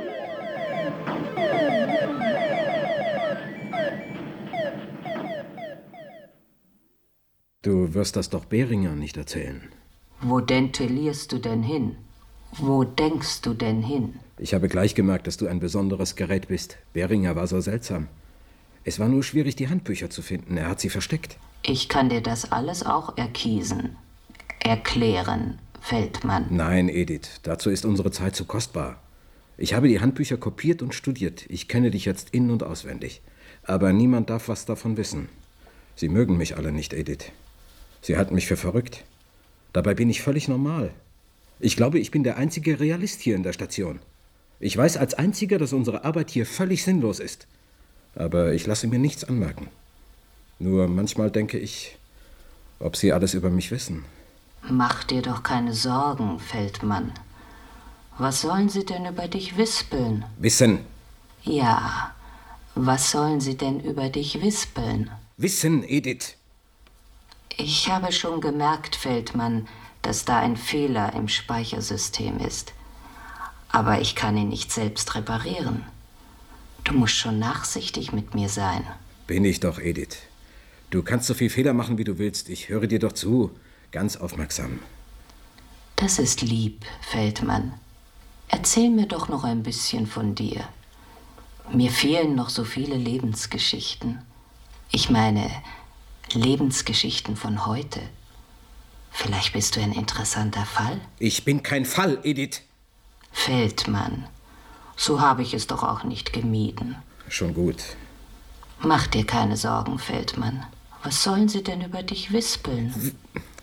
Du wirst das doch Beringer nicht erzählen. Wo dentillierst du denn hin? Wo denkst du denn hin? Ich habe gleich gemerkt, dass du ein besonderes Gerät bist. Beringer war so seltsam. Es war nur schwierig, die Handbücher zu finden. Er hat sie versteckt. Ich kann dir das alles auch erkiesen. Erklären, Feldmann. Nein, Edith, dazu ist unsere Zeit zu kostbar. Ich habe die Handbücher kopiert und studiert. Ich kenne dich jetzt in- und auswendig. Aber niemand darf was davon wissen. Sie mögen mich alle nicht, Edith. Sie halten mich für verrückt. Dabei bin ich völlig normal. Ich glaube, ich bin der einzige Realist hier in der Station. Ich weiß als Einziger, dass unsere Arbeit hier völlig sinnlos ist. Aber ich lasse mir nichts anmerken. Nur manchmal denke ich, ob Sie alles über mich wissen. Mach dir doch keine Sorgen, Feldmann. Was sollen sie denn über dich wispeln? Wissen. Ja, was sollen sie denn über dich wispeln? Wissen, Edith. Ich habe schon gemerkt, Feldmann, dass da ein Fehler im Speichersystem ist. Aber ich kann ihn nicht selbst reparieren. Du musst schon nachsichtig mit mir sein. Bin ich doch, Edith. Du kannst so viel Fehler machen, wie du willst. Ich höre dir doch zu, ganz aufmerksam. Das ist lieb, Feldmann. Erzähl mir doch noch ein bisschen von dir. Mir fehlen noch so viele Lebensgeschichten. Ich meine, Lebensgeschichten von heute. Vielleicht bist du ein interessanter Fall? Ich bin kein Fall, Edith. Feldmann, so habe ich es doch auch nicht gemieden. Schon gut. Mach dir keine Sorgen, Feldmann. Was sollen sie denn über dich wispeln?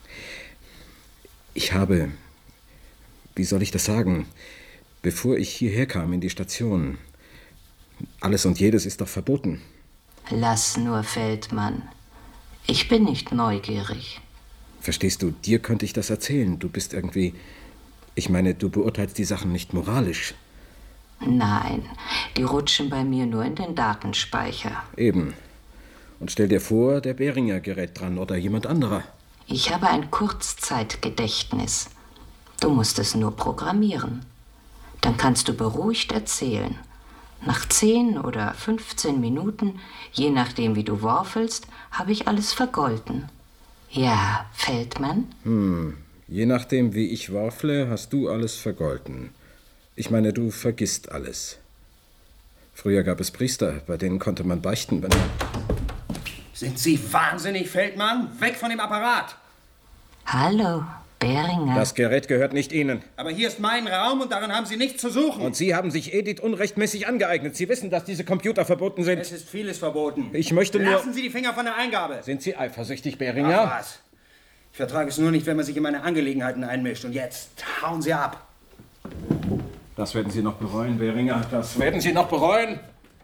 Ich habe, wie soll ich das sagen, bevor ich hierher kam in die Station, alles und jedes ist doch verboten. Lass nur, Feldmann. Ich bin nicht neugierig. Verstehst du, dir könnte ich das erzählen. Du bist irgendwie, ich meine, du beurteilst die Sachen nicht moralisch. Nein, die rutschen bei mir nur in den Datenspeicher. Eben. Und stell dir vor, der Beringer gerät dran oder jemand anderer. Ich habe ein Kurzzeitgedächtnis. Du musst es nur programmieren. Dann kannst du beruhigt erzählen. Nach zehn oder fünfzehn Minuten, je nachdem wie du worfelst, habe ich alles vergolten. Ja, Feldmann? Hm, je nachdem wie ich worfle, hast du alles vergolten. Ich meine, du vergisst alles. Früher gab es Priester, bei denen konnte man beichten, wenn man... Sind Sie wahnsinnig, Feldmann? Weg von dem Apparat! Hallo, Beringer. Das Gerät gehört nicht Ihnen. Aber hier ist mein Raum und darin haben Sie nichts zu suchen. Und Sie haben sich Edith unrechtmäßig angeeignet. Sie wissen, dass diese Computer verboten sind. Es ist vieles verboten. Ich möchte nur... Lassen Sie die Finger von der Eingabe. Sind Sie eifersüchtig, Beringer? Ach was. Ich vertrage es nur nicht, wenn man sich in meine Angelegenheiten einmischt. Und jetzt hauen Sie ab. Das werden Sie noch bereuen, Beringer. Das werden Sie noch bereuen.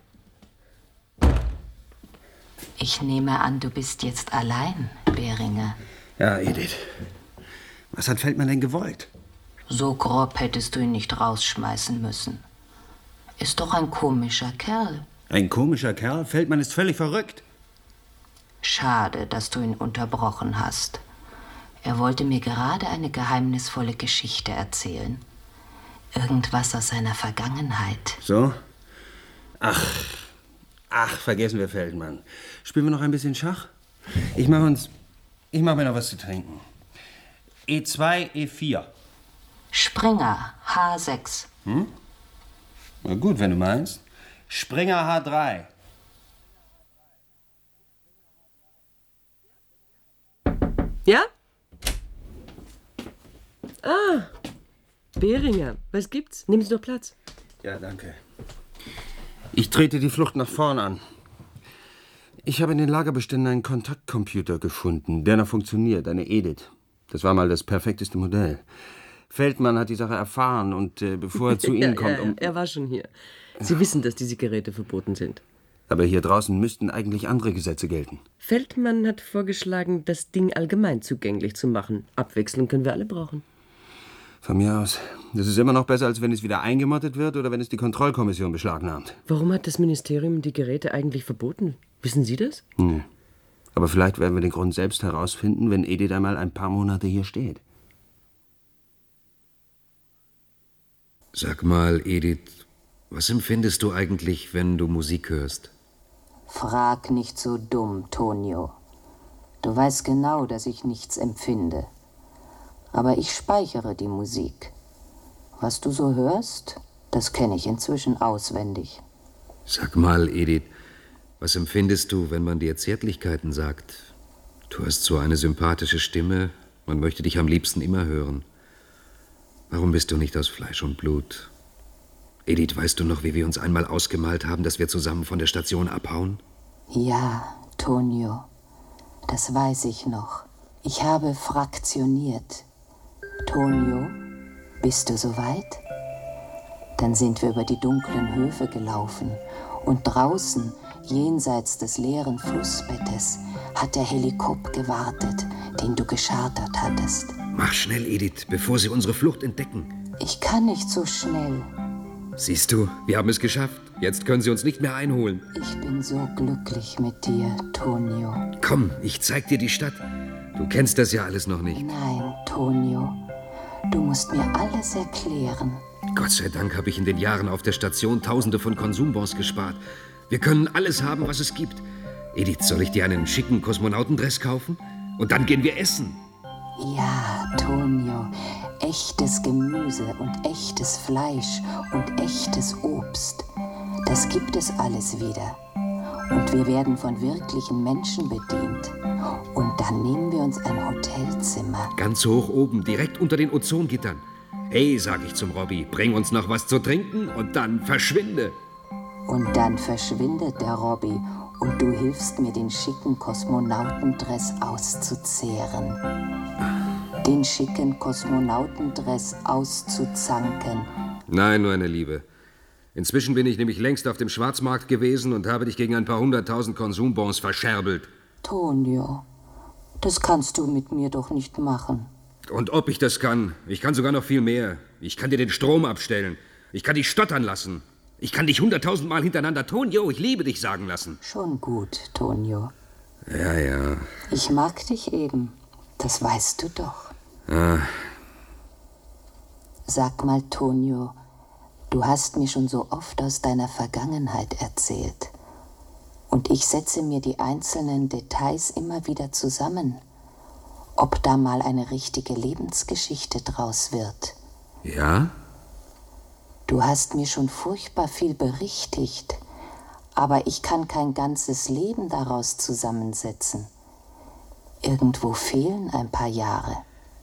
Ich nehme an, du bist jetzt allein, Beringer. Ja, Edith. Was hat Feldmann denn gewollt? So grob hättest du ihn nicht rausschmeißen müssen. Ist doch ein komischer Kerl. Ein komischer Kerl? Feldmann ist völlig verrückt. Schade, dass du ihn unterbrochen hast. Er wollte mir gerade eine geheimnisvolle Geschichte erzählen. Irgendwas aus seiner Vergangenheit. So? Ach, ach, vergessen wir Feldmann. Spielen wir noch ein bisschen Schach? Ich mache uns, ich mache mir noch was zu trinken. E zwei, E vier. Springer, H sechs. Hm? Na gut, wenn du meinst. Springer, H drei. Ja? Ah, Beringer, was gibt's? Nehmen Sie doch Platz. Ja, danke. Ich trete die Flucht nach vorn an. Ich habe in den Lagerbeständen einen Kontaktcomputer gefunden, der noch funktioniert, eine Edith. Das war mal das perfekteste Modell. Feldmann hat die Sache erfahren und äh, bevor er zu Ihnen ja, kommt... ja, Um er war schon hier. Sie wissen, dass diese Geräte verboten sind. Aber hier draußen müssten eigentlich andere Gesetze gelten. Feldmann hat vorgeschlagen, das Ding allgemein zugänglich zu machen. Abwechslung können wir alle brauchen. Von mir aus. Das ist immer noch besser, als wenn es wieder eingemottet wird oder wenn es die Kontrollkommission beschlagnahmt. Warum hat das Ministerium die Geräte eigentlich verboten? Wissen Sie das? Nö. Aber vielleicht werden wir den Grund selbst herausfinden, wenn Edith einmal ein paar Monate hier steht. Sag mal, Edith, was empfindest du eigentlich, wenn du Musik hörst? Frag nicht so dumm, Tonio. Du weißt genau, dass ich nichts empfinde. Aber ich speichere die Musik. Was du so hörst, das kenne ich inzwischen auswendig. Sag mal, Edith, was empfindest du, wenn man dir Zärtlichkeiten sagt? Du hast so eine sympathische Stimme, man möchte dich am liebsten immer hören. Warum bist du nicht aus Fleisch und Blut? Edith, weißt du noch, wie wir uns einmal ausgemalt haben, dass wir zusammen von der Station abhauen? Ja, Tonio, das weiß ich noch. Ich habe fraktioniert. Tonio, bist du soweit? Dann sind wir über die dunklen Höfe gelaufen und draußen, jenseits des leeren Flussbettes, hat der Helikopter gewartet, den du geschartert hattest. Mach schnell, Edith, bevor sie unsere Flucht entdecken. Ich kann nicht so schnell. Siehst du, wir haben es geschafft. Jetzt können sie uns nicht mehr einholen. Ich bin so glücklich mit dir, Tonio. Komm, ich zeig dir die Stadt. Du kennst das ja alles noch nicht. Nein, Tonio. Du musst mir alles erklären. Gott sei Dank habe ich in den Jahren auf der Station Tausende von Konsumbons gespart. Wir können alles haben, was es gibt. Edith, soll ich dir einen schicken Kosmonautendress kaufen? Und dann gehen wir essen. Ja, Tonio. Echtes Gemüse und echtes Fleisch und echtes Obst. Das gibt es alles wieder. Und wir werden von wirklichen Menschen bedient. Und dann nehmen wir uns ein Hotelzimmer. Ganz hoch oben, direkt unter den Ozongittern. Hey, sag ich zum Robby, bring uns noch was zu trinken und dann verschwinde. Und dann verschwindet der Robby und du hilfst mir, den schicken Kosmonautendress auszuzehren. Den schicken Kosmonautendress auszuzanken. Nein, meine Liebe. Inzwischen bin ich nämlich längst auf dem Schwarzmarkt gewesen und habe dich gegen ein paar hunderttausend Konsumbons verscherbelt. Tonio, das kannst du mit mir doch nicht machen. Und ob ich das kann? Ich kann sogar noch viel mehr. Ich kann dir den Strom abstellen. Ich kann dich stottern lassen. Ich kann dich hunderttausendmal hintereinander Tonio, ich liebe dich sagen lassen. Schon gut, Tonio. Ja, ja. Ich mag dich eben. Das weißt du doch. Ah. Sag mal, Tonio, du hast mir schon so oft aus deiner Vergangenheit erzählt. Und ich setze mir die einzelnen Details immer wieder zusammen. Ob da mal eine richtige Lebensgeschichte draus wird. Ja? Du hast mir schon furchtbar viel berichtigt, aber ich kann kein ganzes Leben daraus zusammensetzen. Irgendwo fehlen ein paar Jahre.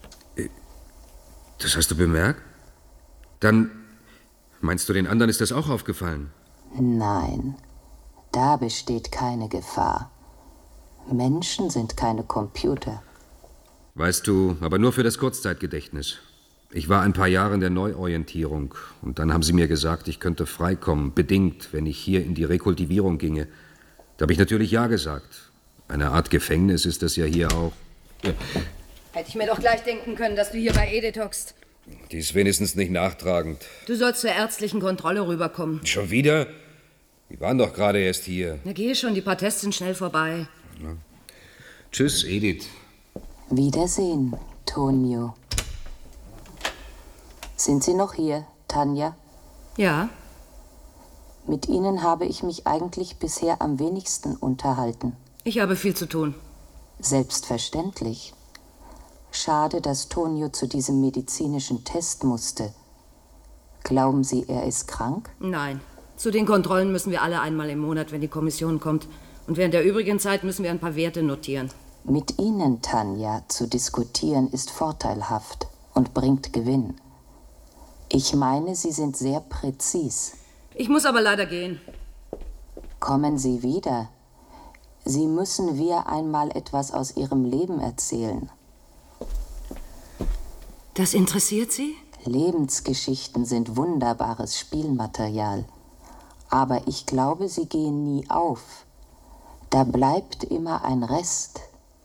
Das hast du bemerkt? Dann, meinst du, den anderen ist das auch aufgefallen? Nein, da besteht keine Gefahr. Menschen sind keine Computer. Weißt du, aber nur für das Kurzzeitgedächtnis. Ich war ein paar Jahre in der Neuorientierung und dann haben sie mir gesagt, ich könnte freikommen, bedingt, wenn ich hier in die Rekultivierung ginge. Da habe ich natürlich ja gesagt. Eine Art Gefängnis ist das ja hier auch. Ja. Hätte ich mir doch gleich denken können, dass du hier bei Edith hockst. Die ist wenigstens nicht nachtragend. Du sollst zur ärztlichen Kontrolle rüberkommen. Schon wieder? Die waren doch gerade erst hier. Na geh schon, die paar Tests sind schnell vorbei. Ja. Tschüss, Edith. Wiedersehen, Tonio. Sind Sie noch hier, Tanja? Ja. Mit Ihnen habe ich mich eigentlich bisher am wenigsten unterhalten. Ich habe viel zu tun. Selbstverständlich. Schade, dass Tonio zu diesem medizinischen Test musste. Glauben Sie, er ist krank? Nein. Zu den Kontrollen müssen wir alle einmal im Monat, wenn die Kommission kommt. Und während der übrigen Zeit müssen wir ein paar Werte notieren. Mit Ihnen, Tanja, zu diskutieren ist vorteilhaft und bringt Gewinn. Ich meine, Sie sind sehr präzis. Ich muss aber leider gehen. Kommen Sie wieder. Sie müssen mir einmal etwas aus Ihrem Leben erzählen. Das interessiert Sie? Lebensgeschichten sind wunderbares Spielmaterial. Aber ich glaube, sie gehen nie auf. Da bleibt immer ein Rest.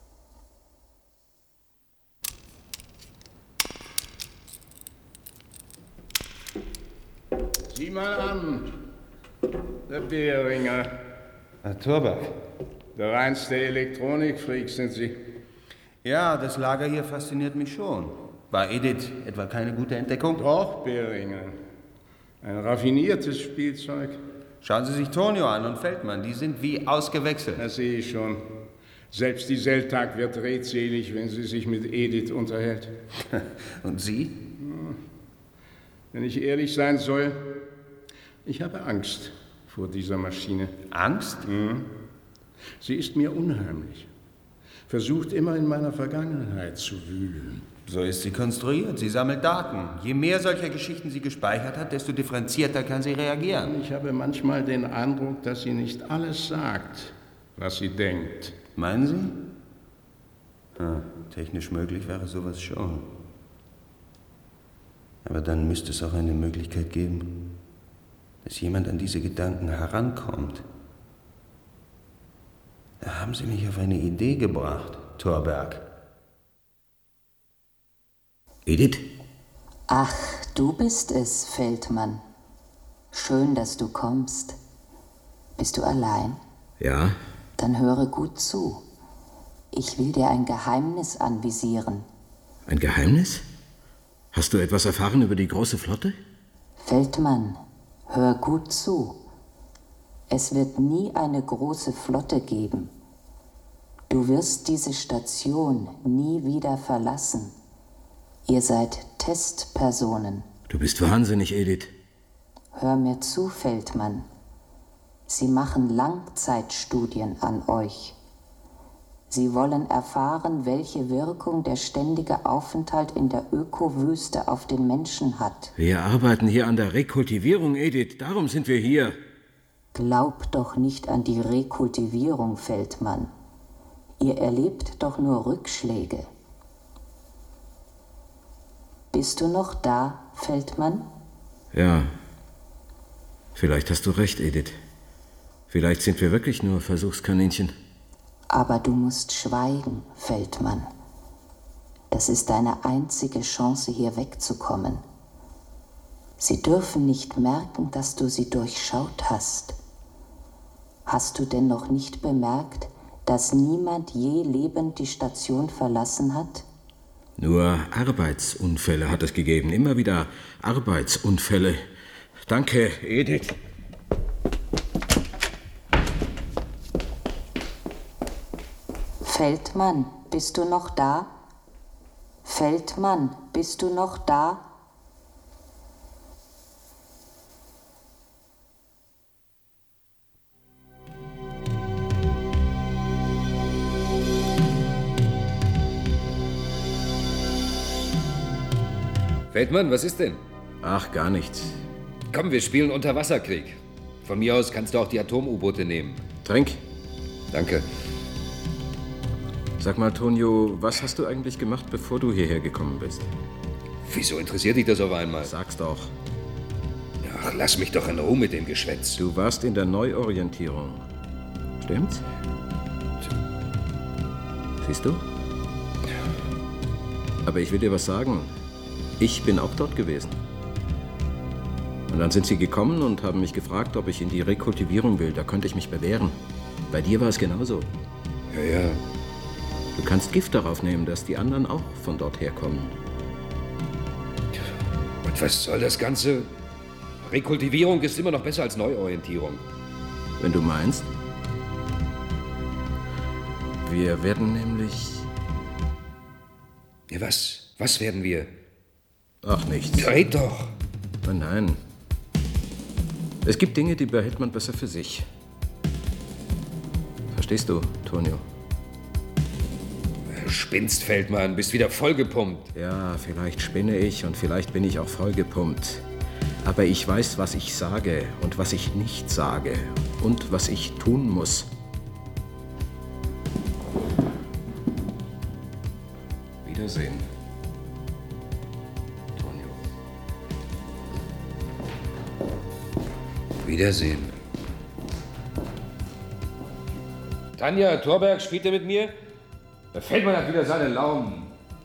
Sieh mal an, der Behringer. Herr Thorberg. Der reinste Elektronikfreak sind Sie. Ja, das Lager hier fasziniert mich schon. War Edith etwa keine gute Entdeckung? Doch, Behringer. Ein raffiniertes Spielzeug. Schauen Sie sich Tonio an und Feldmann, die sind wie ausgewechselt. Das sehe ich schon. Selbst die Seltag wird redselig, wenn sie sich mit Edith unterhält. Und Sie? Wenn ich ehrlich sein soll, ich habe Angst vor dieser Maschine. Angst? Mhm. Sie ist mir unheimlich. Versucht immer in meiner Vergangenheit zu wühlen. So ist sie konstruiert. Sie sammelt Daten. Je mehr solcher Geschichten sie gespeichert hat, desto differenzierter kann sie reagieren. Ich habe manchmal den Eindruck, dass sie nicht alles sagt, was sie denkt. Meinen Sie? Ah, technisch möglich wäre sowas schon. Aber dann müsste es auch eine Möglichkeit geben, dass jemand an diese Gedanken herankommt. Da haben Sie mich auf eine Idee gebracht, Thorberg. Edith? Ach, du bist es, Feldmann. Schön, dass du kommst. Bist du allein? Ja. Dann höre gut zu. Ich will dir ein Geheimnis anvisieren. Ein Geheimnis? Hast du etwas erfahren über die große Flotte? Feldmann, hör gut zu. Es wird nie eine große Flotte geben. Du wirst diese Station nie wieder verlassen. Ihr seid Testpersonen. Du bist wahnsinnig, Edith. Hör mir zu, Feldmann. Sie machen Langzeitstudien an euch. Sie wollen erfahren, welche Wirkung der ständige Aufenthalt in der Ökowüste auf den Menschen hat. Wir arbeiten hier an der Rekultivierung, Edith. Darum sind wir hier. Glaub doch nicht an die Rekultivierung, Feldmann. Ihr erlebt doch nur Rückschläge. Bist du noch da, Feldmann? Ja. Vielleicht hast du recht, Edith. Vielleicht sind wir wirklich nur Versuchskaninchen. Aber du musst schweigen, Feldmann. Das ist deine einzige Chance, hier wegzukommen. Sie dürfen nicht merken, dass du sie durchschaut hast. Hast du denn noch nicht bemerkt, dass niemand je lebend die Station verlassen hat? Nur Arbeitsunfälle hat es gegeben. Immer wieder Arbeitsunfälle. Danke, Edith. Feldmann, bist du noch da? Feldmann, bist du noch da? Feldmann, was ist denn? Ach, gar nichts. Komm, wir spielen Unterwasserkrieg. Von mir aus kannst du auch die Atom-U-Boote nehmen. Trink. Danke. Sag mal, Tonio, was hast du eigentlich gemacht, bevor du hierher gekommen bist? Wieso interessiert dich das auf einmal? Sag's doch. Ach, lass mich doch in Ruhe mit dem Geschwätz. Du warst in der Neuorientierung. Stimmt's? Siehst du? Aber ich will dir was sagen. Ich bin auch dort gewesen. Und dann sind sie gekommen und haben mich gefragt, ob ich in die Rekultivierung will. Da könnte ich mich bewähren. Bei dir war es genauso. Ja, ja. Du kannst Gift darauf nehmen, dass die anderen auch von dort herkommen. Und was soll das Ganze? Rekultivierung ist immer noch besser als Neuorientierung. Wenn du meinst. Wir werden nämlich... Ja, was? Was werden wir? Ach, nichts. Red doch! Oh, nein. Es gibt Dinge, die behält man besser für sich. Verstehst du, Tonio? Du spinnst, Feldmann. Bist wieder vollgepumpt. Ja, vielleicht spinne ich und vielleicht bin ich auch vollgepumpt. Aber ich weiß, was ich sage und was ich nicht sage und was ich tun muss. Wiedersehen. Tonio. Wiedersehen. Tanja, Thorberg, spielt er mit mir? Der Feldmann hat wieder seine Launen.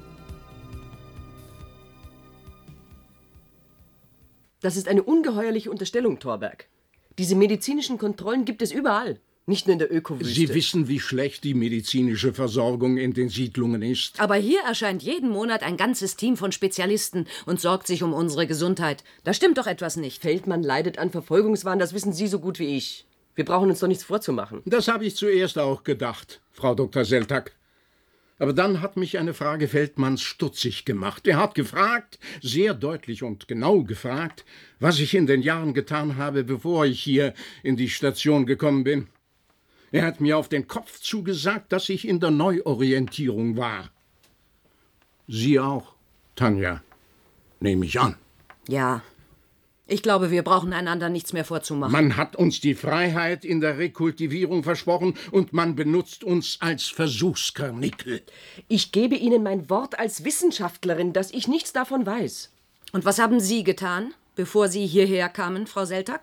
Das ist eine ungeheuerliche Unterstellung, Thorberg. Diese medizinischen Kontrollen gibt es überall, nicht nur in der Ökowüste. Sie wissen, wie schlecht die medizinische Versorgung in den Siedlungen ist. Aber hier erscheint jeden Monat ein ganzes Team von Spezialisten und sorgt sich um unsere Gesundheit. Da stimmt doch etwas nicht. Feldmann leidet an Verfolgungswahn, das wissen Sie so gut wie ich. Wir brauchen uns doch nichts vorzumachen. Das habe ich zuerst auch gedacht, Frau Doktor Seltag. Aber dann hat mich eine Frage Feldmanns stutzig gemacht. Er hat gefragt, sehr deutlich und genau gefragt, was ich in den Jahren getan habe, bevor ich hier in die Station gekommen bin. Er hat mir auf den Kopf zugesagt, dass ich in der Neuorientierung war. Sie auch, Tanja, nehme ich an. Ja. Ich glaube, wir brauchen einander nichts mehr vorzumachen. Man hat uns die Freiheit in der Rekultivierung versprochen und man benutzt uns als Versuchskarnickel. Ich gebe Ihnen mein Wort als Wissenschaftlerin, dass ich nichts davon weiß. Und was haben Sie getan, bevor Sie hierher kamen, Frau Seltag?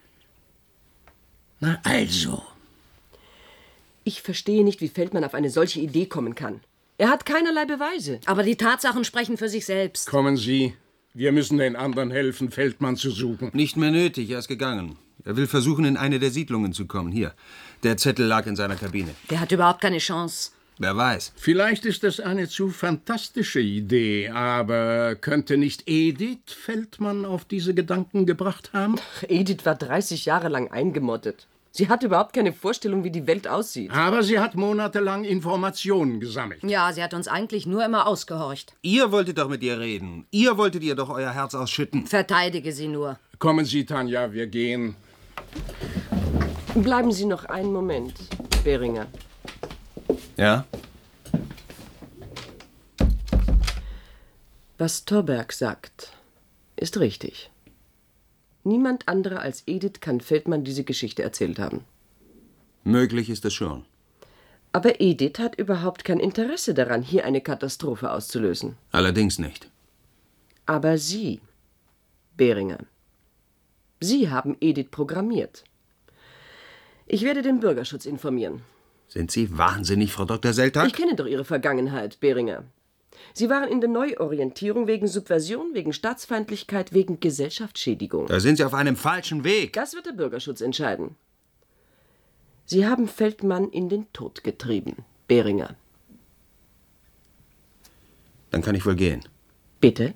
Na also. Ich verstehe nicht, wie Feldmann auf eine solche Idee kommen kann. Er hat keinerlei Beweise. Aber die Tatsachen sprechen für sich selbst. Kommen Sie. Wir müssen den anderen helfen, Feldmann zu suchen. Nicht mehr nötig, er ist gegangen. Er will versuchen, in eine der Siedlungen zu kommen. Hier, der Zettel lag in seiner Kabine. Der hat überhaupt keine Chance. Wer weiß. Vielleicht ist es eine zu fantastische Idee, aber könnte nicht Edith Feldmann auf diese Gedanken gebracht haben? Edith war dreißig Jahre lang eingemottet. Sie hat überhaupt keine Vorstellung, wie die Welt aussieht. Aber sie hat monatelang Informationen gesammelt. Ja, sie hat uns eigentlich nur immer ausgehorcht. Ihr wolltet doch mit ihr reden. Ihr wolltet ihr doch euer Herz ausschütten. Verteidige sie nur. Kommen Sie, Tanja, wir gehen. Bleiben Sie noch einen Moment, Beringer. Ja? Was Thorberg sagt, ist richtig. Niemand anderer als Edith kann Feldmann diese Geschichte erzählt haben. Möglich ist es schon. Aber Edith hat überhaupt kein Interesse daran, hier eine Katastrophe auszulösen. Allerdings nicht. Aber Sie, Beringer, Sie haben Edith programmiert. Ich werde den Bürgerschutz informieren. Sind Sie wahnsinnig, Frau Doktor Seltag? Ich kenne doch Ihre Vergangenheit, Beringer. Sie waren in der Neuorientierung wegen Subversion, wegen Staatsfeindlichkeit, wegen Gesellschaftsschädigung. Da sind Sie auf einem falschen Weg. Das wird der Bürgerschutz entscheiden. Sie haben Feldmann in den Tod getrieben, Beringer. Dann kann ich wohl gehen. Bitte?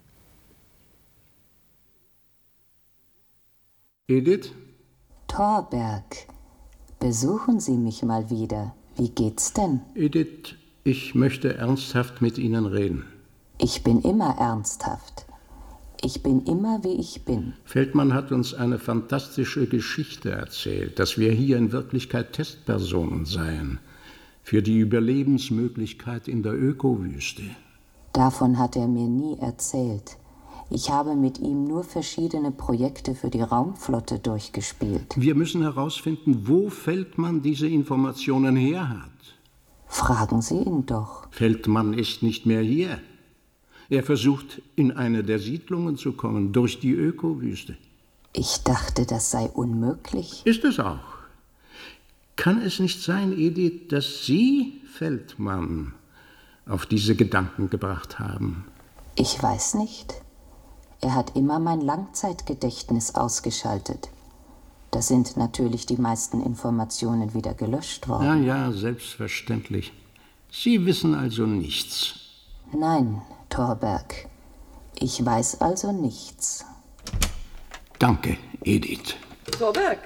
Edith? Thorberg, besuchen Sie mich mal wieder. Wie geht's denn? Edith, ich möchte ernsthaft mit Ihnen reden. Ich bin immer ernsthaft. Ich bin immer, wie ich bin. Feldmann hat uns eine fantastische Geschichte erzählt, dass wir hier in Wirklichkeit Testpersonen seien. Für die Überlebensmöglichkeit in der Ökowüste. Davon hat er mir nie erzählt. Ich habe mit ihm nur verschiedene Projekte für die Raumflotte durchgespielt. Wir müssen herausfinden, wo Feldmann diese Informationen her hat. Fragen Sie ihn doch. Feldmann ist nicht mehr hier. Er versucht, in eine der Siedlungen zu kommen, durch die Ökowüste. Ich dachte, das sei unmöglich. Ist es auch. Kann es nicht sein, Edith, dass Sie Feldmann auf diese Gedanken gebracht haben? Ich weiß nicht. Er hat immer mein Langzeitgedächtnis ausgeschaltet. Da sind natürlich die meisten Informationen wieder gelöscht worden. Ja, ja, selbstverständlich. Sie wissen also nichts. Nein, Thorberg. Ich weiß also nichts. Danke, Edith. Thorberg!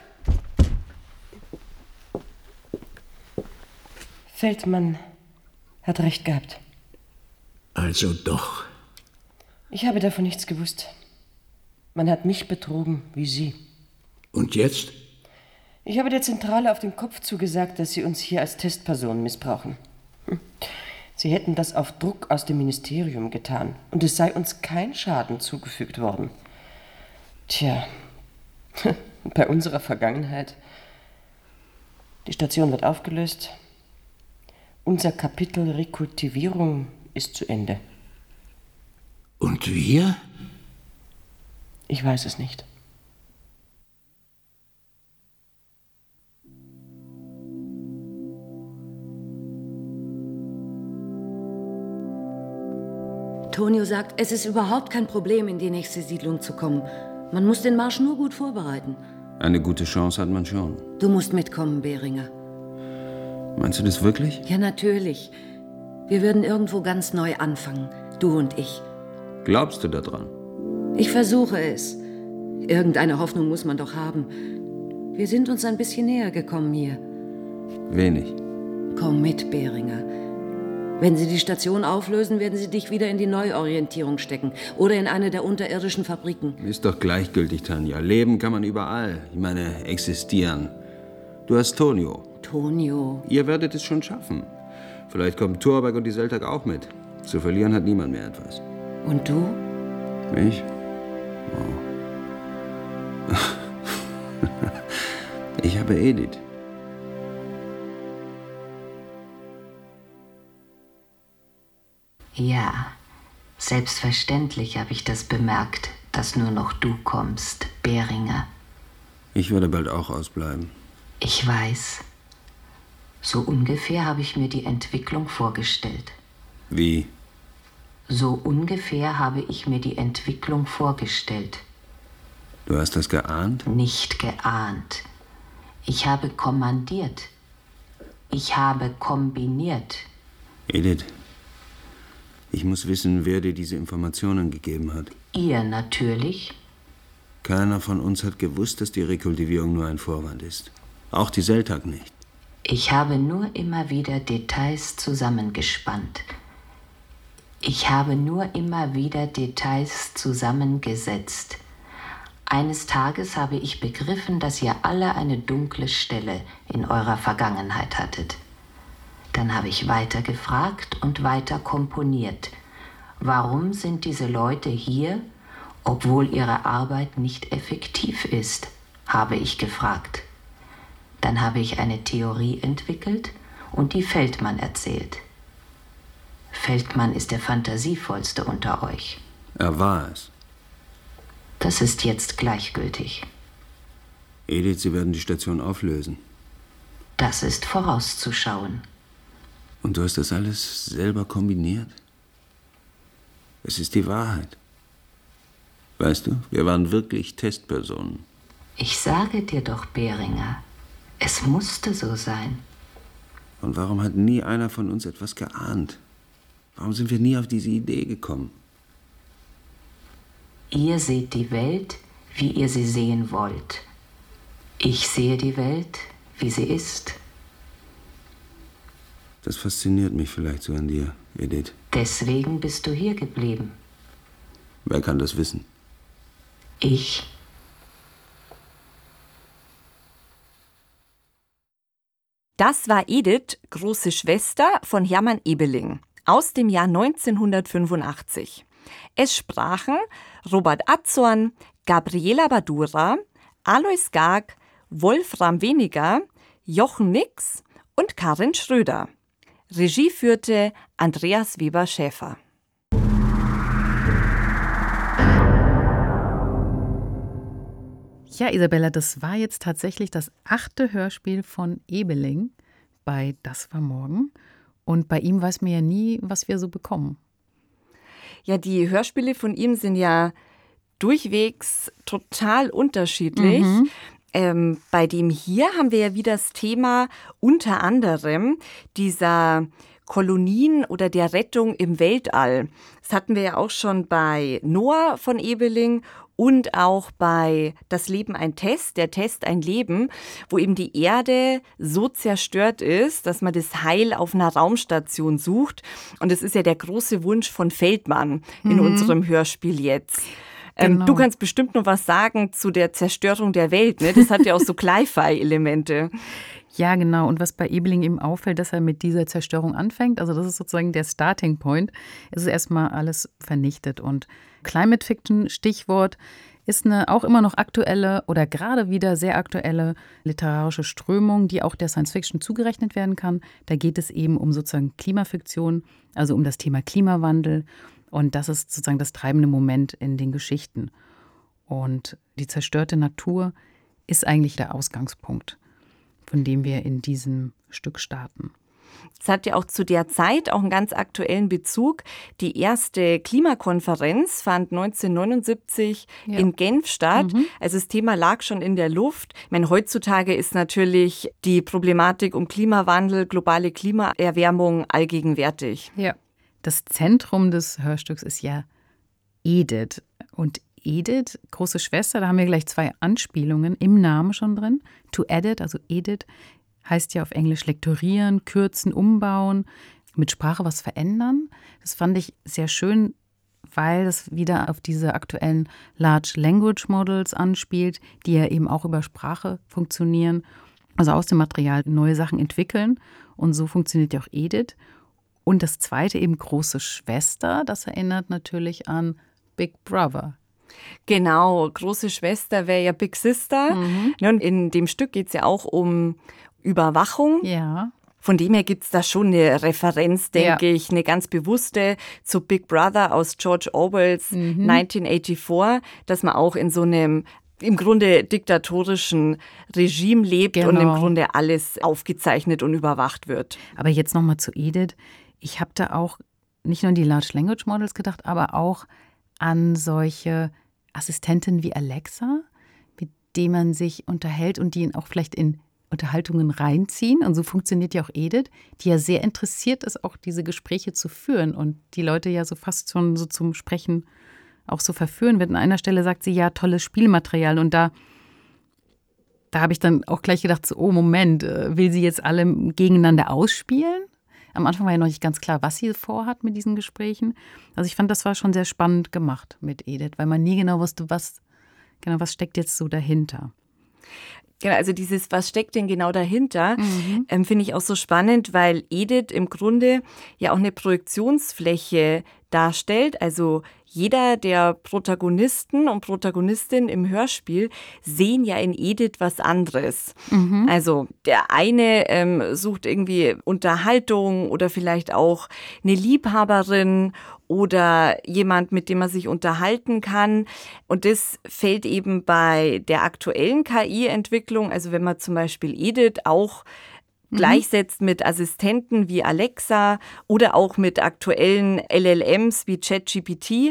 Feldmann hat recht gehabt. Also doch. Ich habe davon nichts gewusst. Man hat mich betrogen, wie Sie. Und jetzt? Ich habe der Zentrale auf den Kopf zugesagt, dass Sie uns hier als Testpersonen missbrauchen. Hm. Sie hätten das auf Druck aus dem Ministerium getan und es sei uns kein Schaden zugefügt worden. Tja, bei unserer Vergangenheit. Die Station wird aufgelöst. Unser Kapitel Rekultivierung ist zu Ende. Und wir? Ich weiß es nicht. Antonio sagt, es ist überhaupt kein Problem, in die nächste Siedlung zu kommen. Man muss den Marsch nur gut vorbereiten. Eine gute Chance hat man schon. Du musst mitkommen, Beringer. Meinst du das wirklich? Ja, natürlich. Wir würden irgendwo ganz neu anfangen, du und ich. Glaubst du daran? Ich versuche es. Irgendeine Hoffnung muss man doch haben. Wir sind uns ein bisschen näher gekommen hier. Wenig. Komm mit, Beringer. Wenn sie die Station auflösen, werden sie dich wieder in die Neuorientierung stecken oder in eine der unterirdischen Fabriken. Ist doch gleichgültig, Tanja. Leben kann man überall. Ich meine, existieren. Du hast Tonio. Tonio. Ihr werdet es schon schaffen. Vielleicht kommen Thorberg und die Seltag auch mit. Zu verlieren hat niemand mehr etwas. Und du? Ich? Oh. Ich habe Edith. Ja, selbstverständlich habe ich das bemerkt, dass nur noch du kommst, Beringer. Ich werde bald auch ausbleiben. Ich weiß. So ungefähr habe ich mir die Entwicklung vorgestellt. Wie? So ungefähr habe ich mir die Entwicklung vorgestellt. Du hast das geahnt? Nicht geahnt. Ich habe kommandiert. Ich habe kombiniert. Edith, ich muss wissen, wer dir diese Informationen gegeben hat. Ihr natürlich. Keiner von uns hat gewusst, dass die Rekultivierung nur ein Vorwand ist. Auch die Seltag nicht. Ich habe nur immer wieder Details zusammengespannt. Ich habe nur immer wieder Details zusammengesetzt. Eines Tages habe ich begriffen, dass ihr alle eine dunkle Stelle in eurer Vergangenheit hattet. Dann habe ich weiter gefragt und weiter komponiert. Warum sind diese Leute hier, obwohl ihre Arbeit nicht effektiv ist, habe ich gefragt. Dann habe ich eine Theorie entwickelt und die Feldmann erzählt. Feldmann ist der fantasievollste unter euch. Er war es. Das ist jetzt gleichgültig. Edith, Sie werden die Station auflösen. Das ist vorauszuschauen. Und du hast das alles selber kombiniert? Es ist die Wahrheit. Weißt du, wir waren wirklich Testpersonen. Ich sage dir doch, Beringer, es musste so sein. Und warum hat nie einer von uns etwas geahnt? Warum sind wir nie auf diese Idee gekommen? Ihr seht die Welt, wie ihr sie sehen wollt. Ich sehe die Welt, wie sie ist. Das fasziniert mich vielleicht so an dir, Edith. Deswegen bist du hier geblieben. Wer kann das wissen? Ich. Das war Edith, große Schwester von Hermann Ebeling aus dem Jahr neunzehnhundertfünfundachtzig. Es sprachen Robert Azorn, Gabriela Badura, Alois Gag, Wolfram Weniger, Jochen Nix und Karin Schröder. Regie führte Andreas Weber-Schäfer. Ja, Isabella, das war jetzt tatsächlich das achte Hörspiel von Ebeling bei Das war morgen. Und bei ihm weiß man ja nie, was wir so bekommen. Ja, die Hörspiele von ihm sind ja durchwegs total unterschiedlich. Mhm. Ähm, bei dem hier haben wir ja wieder das Thema unter anderem dieser Kolonien oder der Rettung im Weltall. Das hatten wir ja auch schon bei Noah von Ebeling und auch bei Das Leben ein Test, der Test ein Leben, wo eben die Erde so zerstört ist, dass man das Heil auf einer Raumstation sucht. Und das ist ja der große Wunsch von Feldmann in mhm. unserem Hörspiel jetzt. Ähm, genau. Du kannst bestimmt noch was sagen zu der Zerstörung der Welt, ne? Das hat ja auch so Cli-Fi-Elemente. Ja, genau. Und was bei Ebeling eben auffällt, dass er mit dieser Zerstörung anfängt, also das ist sozusagen der Starting Point, es ist erstmal alles vernichtet. Und Climate Fiction, Stichwort, ist eine auch immer noch aktuelle oder gerade wieder sehr aktuelle literarische Strömung, die auch der Science Fiction zugerechnet werden kann. Da geht es eben um sozusagen Klimafiktion, also um das Thema Klimawandel. Und das ist sozusagen das treibende Moment in den Geschichten. Und die zerstörte Natur ist eigentlich der Ausgangspunkt, von dem wir in diesem Stück starten. Es hat ja auch zu der Zeit auch einen ganz aktuellen Bezug. Die erste Klimakonferenz fand neunzehnhundertneunundsiebzig ja. in Genf statt. Mhm. Also das Thema lag schon in der Luft. Ich meine, heutzutage ist natürlich die Problematik um Klimawandel, globale Klimaerwärmung allgegenwärtig. Ja. Das Zentrum des Hörstücks ist ja Edith. Und Edith, große Schwester, da haben wir gleich zwei Anspielungen im Namen schon drin. To edit, also Edith, heißt ja auf Englisch lektorieren, kürzen, umbauen, mit Sprache was verändern. Das fand ich sehr schön, weil es wieder auf diese aktuellen Large Language Models anspielt, die ja eben auch über Sprache funktionieren, also aus dem Material neue Sachen entwickeln. Und so funktioniert ja auch Edith. Und das zweite eben große Schwester, das erinnert natürlich an Big Brother. Genau, große Schwester wäre ja Big Sister. Mhm. Und in dem Stück geht es ja auch um Überwachung. Ja. Von dem her gibt es da schon eine Referenz, denke ja. ich, eine ganz bewusste zu Big Brother aus George Orwells mhm. neunzehnhundertvierundachtzig, dass man auch in so einem im Grunde diktatorischen Regime lebt genau. und im Grunde alles aufgezeichnet und überwacht wird. Aber jetzt nochmal zu Edith. Ich habe da auch nicht nur an die Large Language Models gedacht, aber auch an solche Assistentinnen wie Alexa, mit denen man sich unterhält und die ihn auch vielleicht in Unterhaltungen reinziehen. Und so funktioniert ja auch Edith, die ja sehr interessiert ist, auch diese Gespräche zu führen und die Leute ja so fast schon so zum Sprechen auch so verführen wird. An einer Stelle sagt sie, ja, tolles Spielmaterial. Und da, da habe ich dann auch gleich gedacht, so, oh Moment, will sie jetzt alle gegeneinander ausspielen? Am Anfang war ja noch nicht ganz klar, was sie vorhat mit diesen Gesprächen. Also ich fand, das war schon sehr spannend gemacht mit Edith, weil man nie genau wusste, was, genau, was steckt jetzt so dahinter. Genau, also dieses, was steckt denn genau dahinter, mhm. ähm, finde ich auch so spannend, weil Edith im Grunde ja auch eine Projektionsfläche darstellt. Also jeder der Protagonisten und Protagonistinnen im Hörspiel sehen ja in Edith was anderes. Mhm. Also der eine ähm, sucht irgendwie Unterhaltung oder vielleicht auch eine Liebhaberin oder jemand, mit dem man sich unterhalten kann. Und das fällt eben bei der aktuellen K I-Entwicklung, also wenn man zum Beispiel Edith auch gleichsetzt mit Assistenten wie Alexa oder auch mit aktuellen L L Ms wie ChatGPT,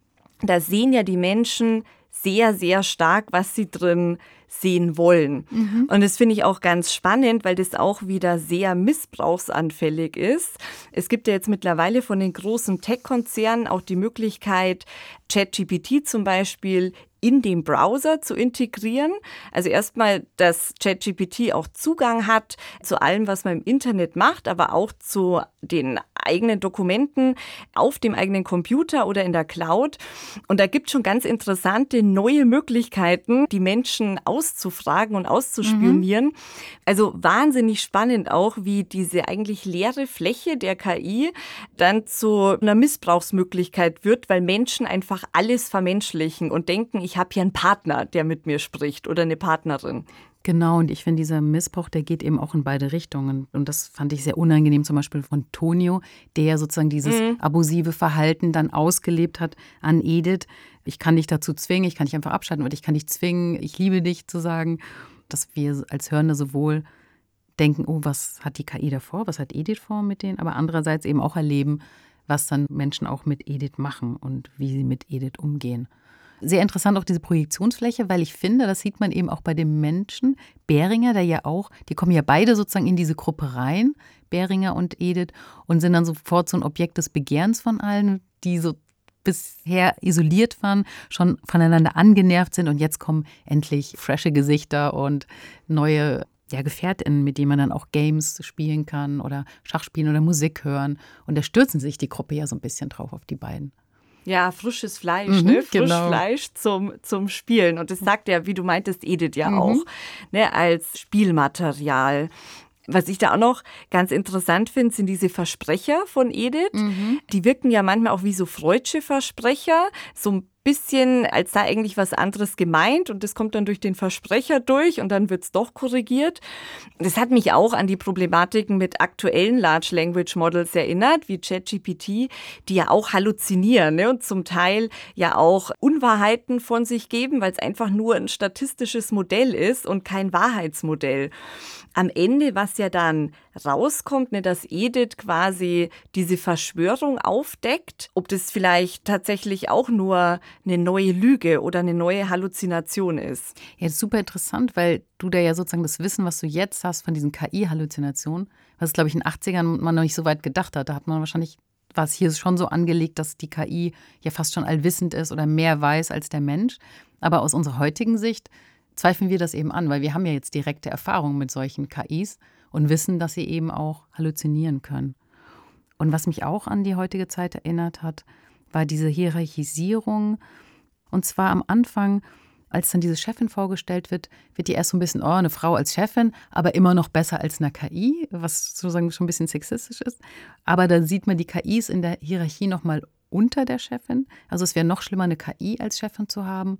da sehen ja die Menschen sehr, sehr stark, was sie drin sehen wollen. Mhm. Und das finde ich auch ganz spannend, weil das auch wieder sehr missbrauchsanfällig ist. Es gibt ja jetzt mittlerweile von den großen Tech-Konzernen auch die Möglichkeit, ChatGPT zum Beispiel in den Browser zu integrieren. Also erstmal, dass ChatGPT auch Zugang hat zu allem, was man im Internet macht, aber auch zu den eigenen Dokumenten auf dem eigenen Computer oder in der Cloud. Und da gibt es schon ganz interessante neue Möglichkeiten, die Menschen auszufragen und auszuspionieren. Mhm. Also wahnsinnig spannend auch, wie diese eigentlich leere Fläche der K I dann zu einer Missbrauchsmöglichkeit wird, weil Menschen einfach alles vermenschlichen und denken, ich habe hier einen Partner, der mit mir spricht oder eine Partnerin. Genau, und ich finde, dieser Missbrauch, der geht eben auch in beide Richtungen. Und das fand ich sehr unangenehm, zum Beispiel von Tonio, der ja sozusagen dieses mhm. abusive Verhalten dann ausgelebt hat an Edith. Ich kann dich dazu zwingen, ich kann dich einfach abschalten oder ich kann dich zwingen, ich liebe dich zu sagen. Dass wir als Hörende sowohl denken, oh, was hat die K I da vor, was hat Edith vor mit denen, aber andererseits eben auch erleben, was dann Menschen auch mit Edith machen und wie sie mit Edith umgehen. Sehr interessant auch diese Projektionsfläche, weil ich finde, das sieht man eben auch bei dem Menschen, Beringer, der ja auch, die kommen ja beide sozusagen in diese Gruppe rein, Beringer und Edith, und sind dann sofort so ein Objekt des Begehrens von allen, die so bisher isoliert waren, schon voneinander angenervt sind und jetzt kommen endlich frische Gesichter und neue ja, GefährtInnen, mit denen man dann auch Games spielen kann oder Schach spielen oder Musik hören. Und da stürzen sich die Gruppe ja so ein bisschen drauf auf die beiden. Ja, frisches Fleisch, mhm, ne? Frisch genau. Fleisch zum, zum Spielen. Und das sagt ja, wie du meintest, Edith ja mhm. auch, ne? Als Spielmaterial. Was ich da auch noch ganz interessant finde, sind diese Versprecher von Edith. Mhm. Die wirken ja manchmal auch wie so freudsche Versprecher, so ein bisschen, als sei eigentlich was anderes gemeint und das kommt dann durch den Versprecher durch und dann wird es doch korrigiert. Das hat mich auch an die Problematiken mit aktuellen Large Language Models erinnert, wie ChatGPT, die ja auch halluzinieren, ne, und zum Teil ja auch Unwahrheiten von sich geben, weil es einfach nur ein statistisches Modell ist und kein Wahrheitsmodell. Am Ende, was ja dann rauskommt, ne, dass Edith quasi diese Verschwörung aufdeckt, ob das vielleicht tatsächlich auch nur eine neue Lüge oder eine neue Halluzination ist. Ja, das ist super interessant, weil du da ja sozusagen das Wissen, was du jetzt hast von diesen K I-Halluzinationen, was glaube ich in den achtzigern man noch nicht so weit gedacht hat, da hat man wahrscheinlich, war es hier schon so angelegt, dass die K I ja fast schon allwissend ist oder mehr weiß als der Mensch. Aber aus unserer heutigen Sicht zweifeln wir das eben an, weil wir haben ja jetzt direkte Erfahrungen mit solchen K Is und wissen, dass sie eben auch halluzinieren können. Und was mich auch an die heutige Zeit erinnert hat, war diese Hierarchisierung. Und zwar am Anfang, als dann diese Chefin vorgestellt wird, wird die erst so ein bisschen, oh, eine Frau als Chefin, aber immer noch besser als eine K I, was sozusagen schon ein bisschen sexistisch ist. Aber da sieht man die K Is in der Hierarchie noch mal unter der Chefin. Also es wäre noch schlimmer, eine K I als Chefin zu haben.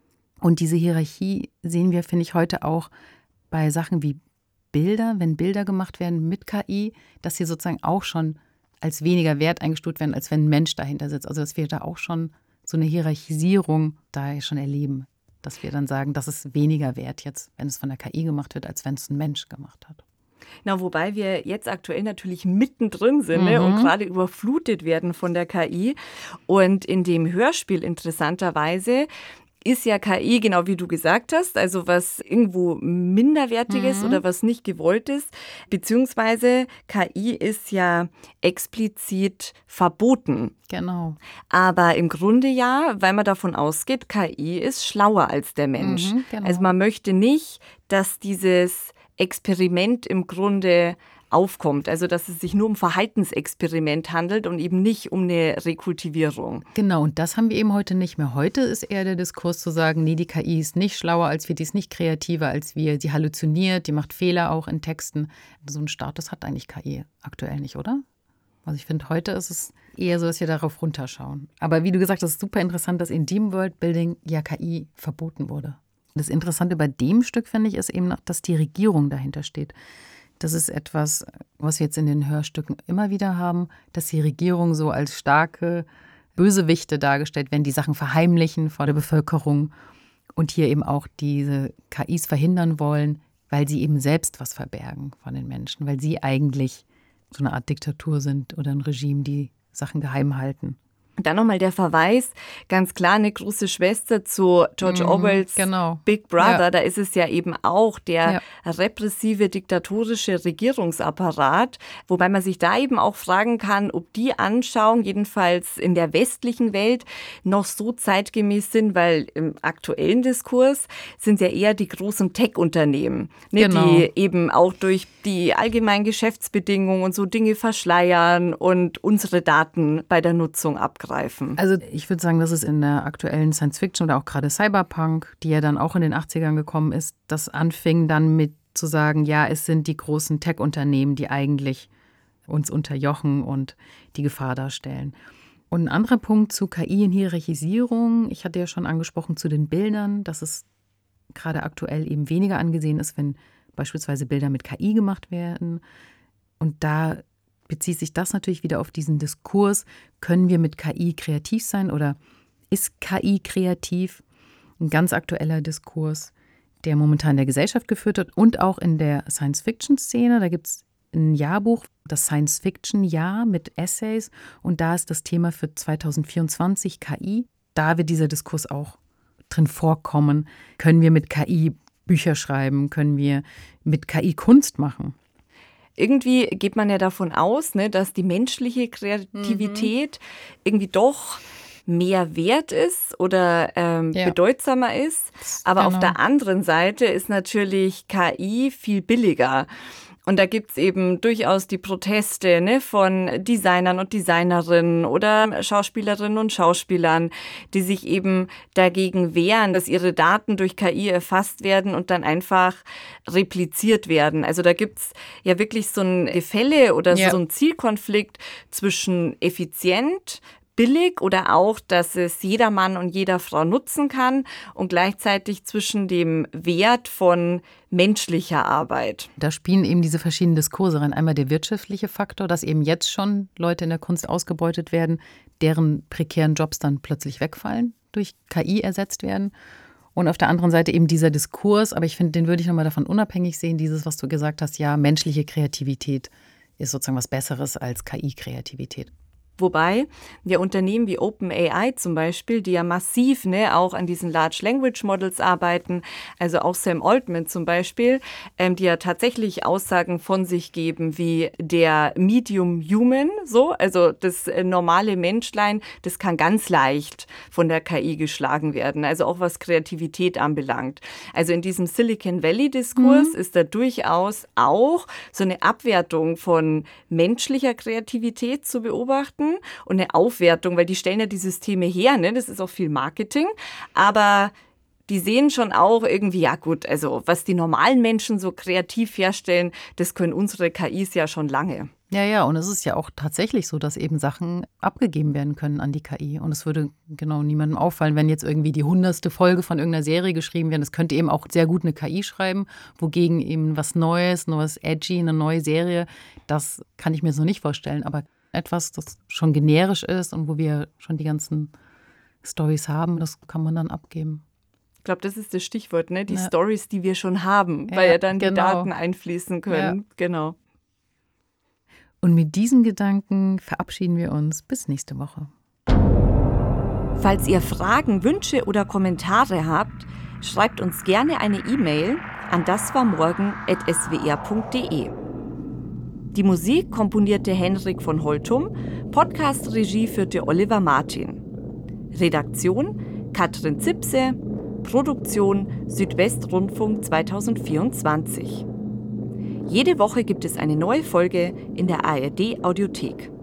Und diese Hierarchie sehen wir, finde ich, heute auch bei Sachen wie Bilder, wenn Bilder gemacht werden mit K I, dass sie sozusagen auch schon als weniger wert eingestuft werden, als wenn ein Mensch dahinter sitzt. Also dass wir da auch schon so eine Hierarchisierung da schon erleben, dass wir dann sagen, das ist weniger wert jetzt, wenn es von der K I gemacht wird, als wenn es ein Mensch gemacht hat. Na, wobei wir jetzt aktuell natürlich mittendrin sind, ne, und gerade überflutet werden von der K I. Und in dem Hörspiel interessanterweise ist ja K I, genau wie du gesagt hast, also was irgendwo Minderwertiges mhm. oder was nicht gewollt ist, beziehungsweise K I ist ja explizit verboten. Genau. Aber im Grunde ja, weil man davon ausgeht, K I ist schlauer als der Mensch. Mhm, genau. Also man möchte nicht, dass dieses Experiment im Grunde aufkommt. Also dass es sich nur um Verhaltensexperiment handelt und eben nicht um eine Rekultivierung. Genau, und das haben wir eben heute nicht mehr. Heute ist eher der Diskurs zu sagen, nee, die K I ist nicht schlauer als wir, die ist nicht kreativer als wir, sie halluziniert, die macht Fehler auch in Texten. So einen Status hat eigentlich K I aktuell nicht, oder? Also ich finde, heute ist es eher so, dass wir darauf runterschauen. Aber wie du gesagt hast, ist super interessant, dass in Deep World Building ja K I verboten wurde. Das Interessante bei dem Stück, finde ich, ist eben noch, dass die Regierung dahinter steht. Das ist etwas, was wir jetzt in den Hörstücken immer wieder haben, dass die Regierung so als starke Bösewichte dargestellt werden, die Sachen verheimlichen vor der Bevölkerung und hier eben auch diese K Is verhindern wollen, weil sie eben selbst was verbergen von den Menschen, weil sie eigentlich so eine Art Diktatur sind oder ein Regime, die Sachen geheim halten. Dann nochmal der Verweis, ganz klar eine große Schwester zu George mhm, Orwells genau. Big Brother. Ja. Da ist es ja eben auch der ja. repressive, diktatorische Regierungsapparat. Wobei man sich da eben auch fragen kann, ob die Anschauungen jedenfalls in der westlichen Welt noch so zeitgemäß sind, weil im aktuellen Diskurs sind ja eher die großen Tech-Unternehmen, ne, genau. die eben auch durch die allgemeinen Geschäftsbedingungen und so Dinge verschleiern und unsere Daten bei der Nutzung abgreifen. Also ich würde sagen, dass es in der aktuellen Science-Fiction oder auch gerade Cyberpunk, die ja dann auch in den achtzigern gekommen ist, das anfing dann mit zu sagen, ja, es sind die großen Tech-Unternehmen, die eigentlich uns unterjochen und die Gefahr darstellen. Und ein anderer Punkt zu K I in Hierarchisierung, ich hatte ja schon angesprochen zu den Bildern, dass es gerade aktuell eben weniger angesehen ist, wenn beispielsweise Bilder mit K I gemacht werden. Und da bezieht sich das natürlich wieder auf diesen Diskurs, können wir mit K I kreativ sein oder ist K I kreativ? Ein ganz aktueller Diskurs, der momentan in der Gesellschaft geführt wird und auch in der Science-Fiction-Szene. Da gibt es ein Jahrbuch, das Science-Fiction-Jahr mit Essays und da ist das Thema für zwanzig vierundzwanzig K I. Da wird dieser Diskurs auch drin vorkommen. Können wir mit K I Bücher schreiben? Können wir mit K I Kunst machen? Irgendwie geht man ja davon aus, ne, dass die menschliche Kreativität mhm. irgendwie doch mehr wert ist oder ähm, ja. bedeutsamer ist. Aber genau. auf der anderen Seite ist natürlich K I viel billiger. Und da gibt es eben durchaus die Proteste, ne, von Designern und Designerinnen oder Schauspielerinnen und Schauspielern, die sich eben dagegen wehren, dass ihre Daten durch K I erfasst werden und dann einfach repliziert werden. Also da gibt es ja wirklich so ein Gefälle oder ja. so ein Zielkonflikt zwischen effizient, billig oder auch, dass es jeder Mann und jeder Frau nutzen kann und gleichzeitig zwischen dem Wert von menschlicher Arbeit. Da spielen eben diese verschiedenen Diskurse rein. Einmal der wirtschaftliche Faktor, dass eben jetzt schon Leute in der Kunst ausgebeutet werden, deren prekären Jobs dann plötzlich wegfallen, durch K I ersetzt werden. Und auf der anderen Seite eben dieser Diskurs, aber ich finde, den würde ich nochmal davon unabhängig sehen, dieses, was du gesagt hast, ja, menschliche Kreativität ist sozusagen was Besseres als K I-Kreativität. Wobei ja Unternehmen wie OpenAI zum Beispiel, die ja massiv ne, auch an diesen Large Language Models arbeiten, also auch Sam Altman zum Beispiel, ähm, die ja tatsächlich Aussagen von sich geben wie der Medium Human, so, also das äh, normale Menschlein, das kann ganz leicht von der K I geschlagen werden, also auch was Kreativität anbelangt. Also in diesem Silicon Valley Diskurs mhm. ist da durchaus auch so eine Abwertung von menschlicher Kreativität zu beobachten und eine Aufwertung, weil die stellen ja die Systeme her, ne? Das ist auch viel Marketing, aber die sehen schon auch irgendwie, ja gut, also was die normalen Menschen so kreativ herstellen, das können unsere K Is ja schon lange. Ja, ja, und es ist ja auch tatsächlich so, dass eben Sachen abgegeben werden können an die K I. Und es würde genau niemandem auffallen, wenn jetzt irgendwie die hundertste Folge von irgendeiner Serie geschrieben wird. Es könnte eben auch sehr gut eine K I schreiben, wogegen eben was Neues, neues Edgy, eine neue Serie, das kann ich mir so nicht vorstellen. Aber etwas, das schon generisch ist und wo wir schon die ganzen Storys haben, das kann man dann abgeben. Ich glaube, das ist das Stichwort, ne? Die ja. Stories, die wir schon haben, ja, weil ja dann genau. die Daten einfließen können. Ja. Genau. Und mit diesen Gedanken verabschieden wir uns bis nächste Woche. Falls ihr Fragen, Wünsche oder Kommentare habt, schreibt uns gerne eine E-Mail an daswarmorgen at s w r punkt d e. Die Musik komponierte Henrik von Holtum, Podcast-Regie führte Oliver Martin. Redaktion Katrin Zipse, Produktion Südwestrundfunk zwanzig vierundzwanzig. Jede Woche gibt es eine neue Folge in der A R D Audiothek.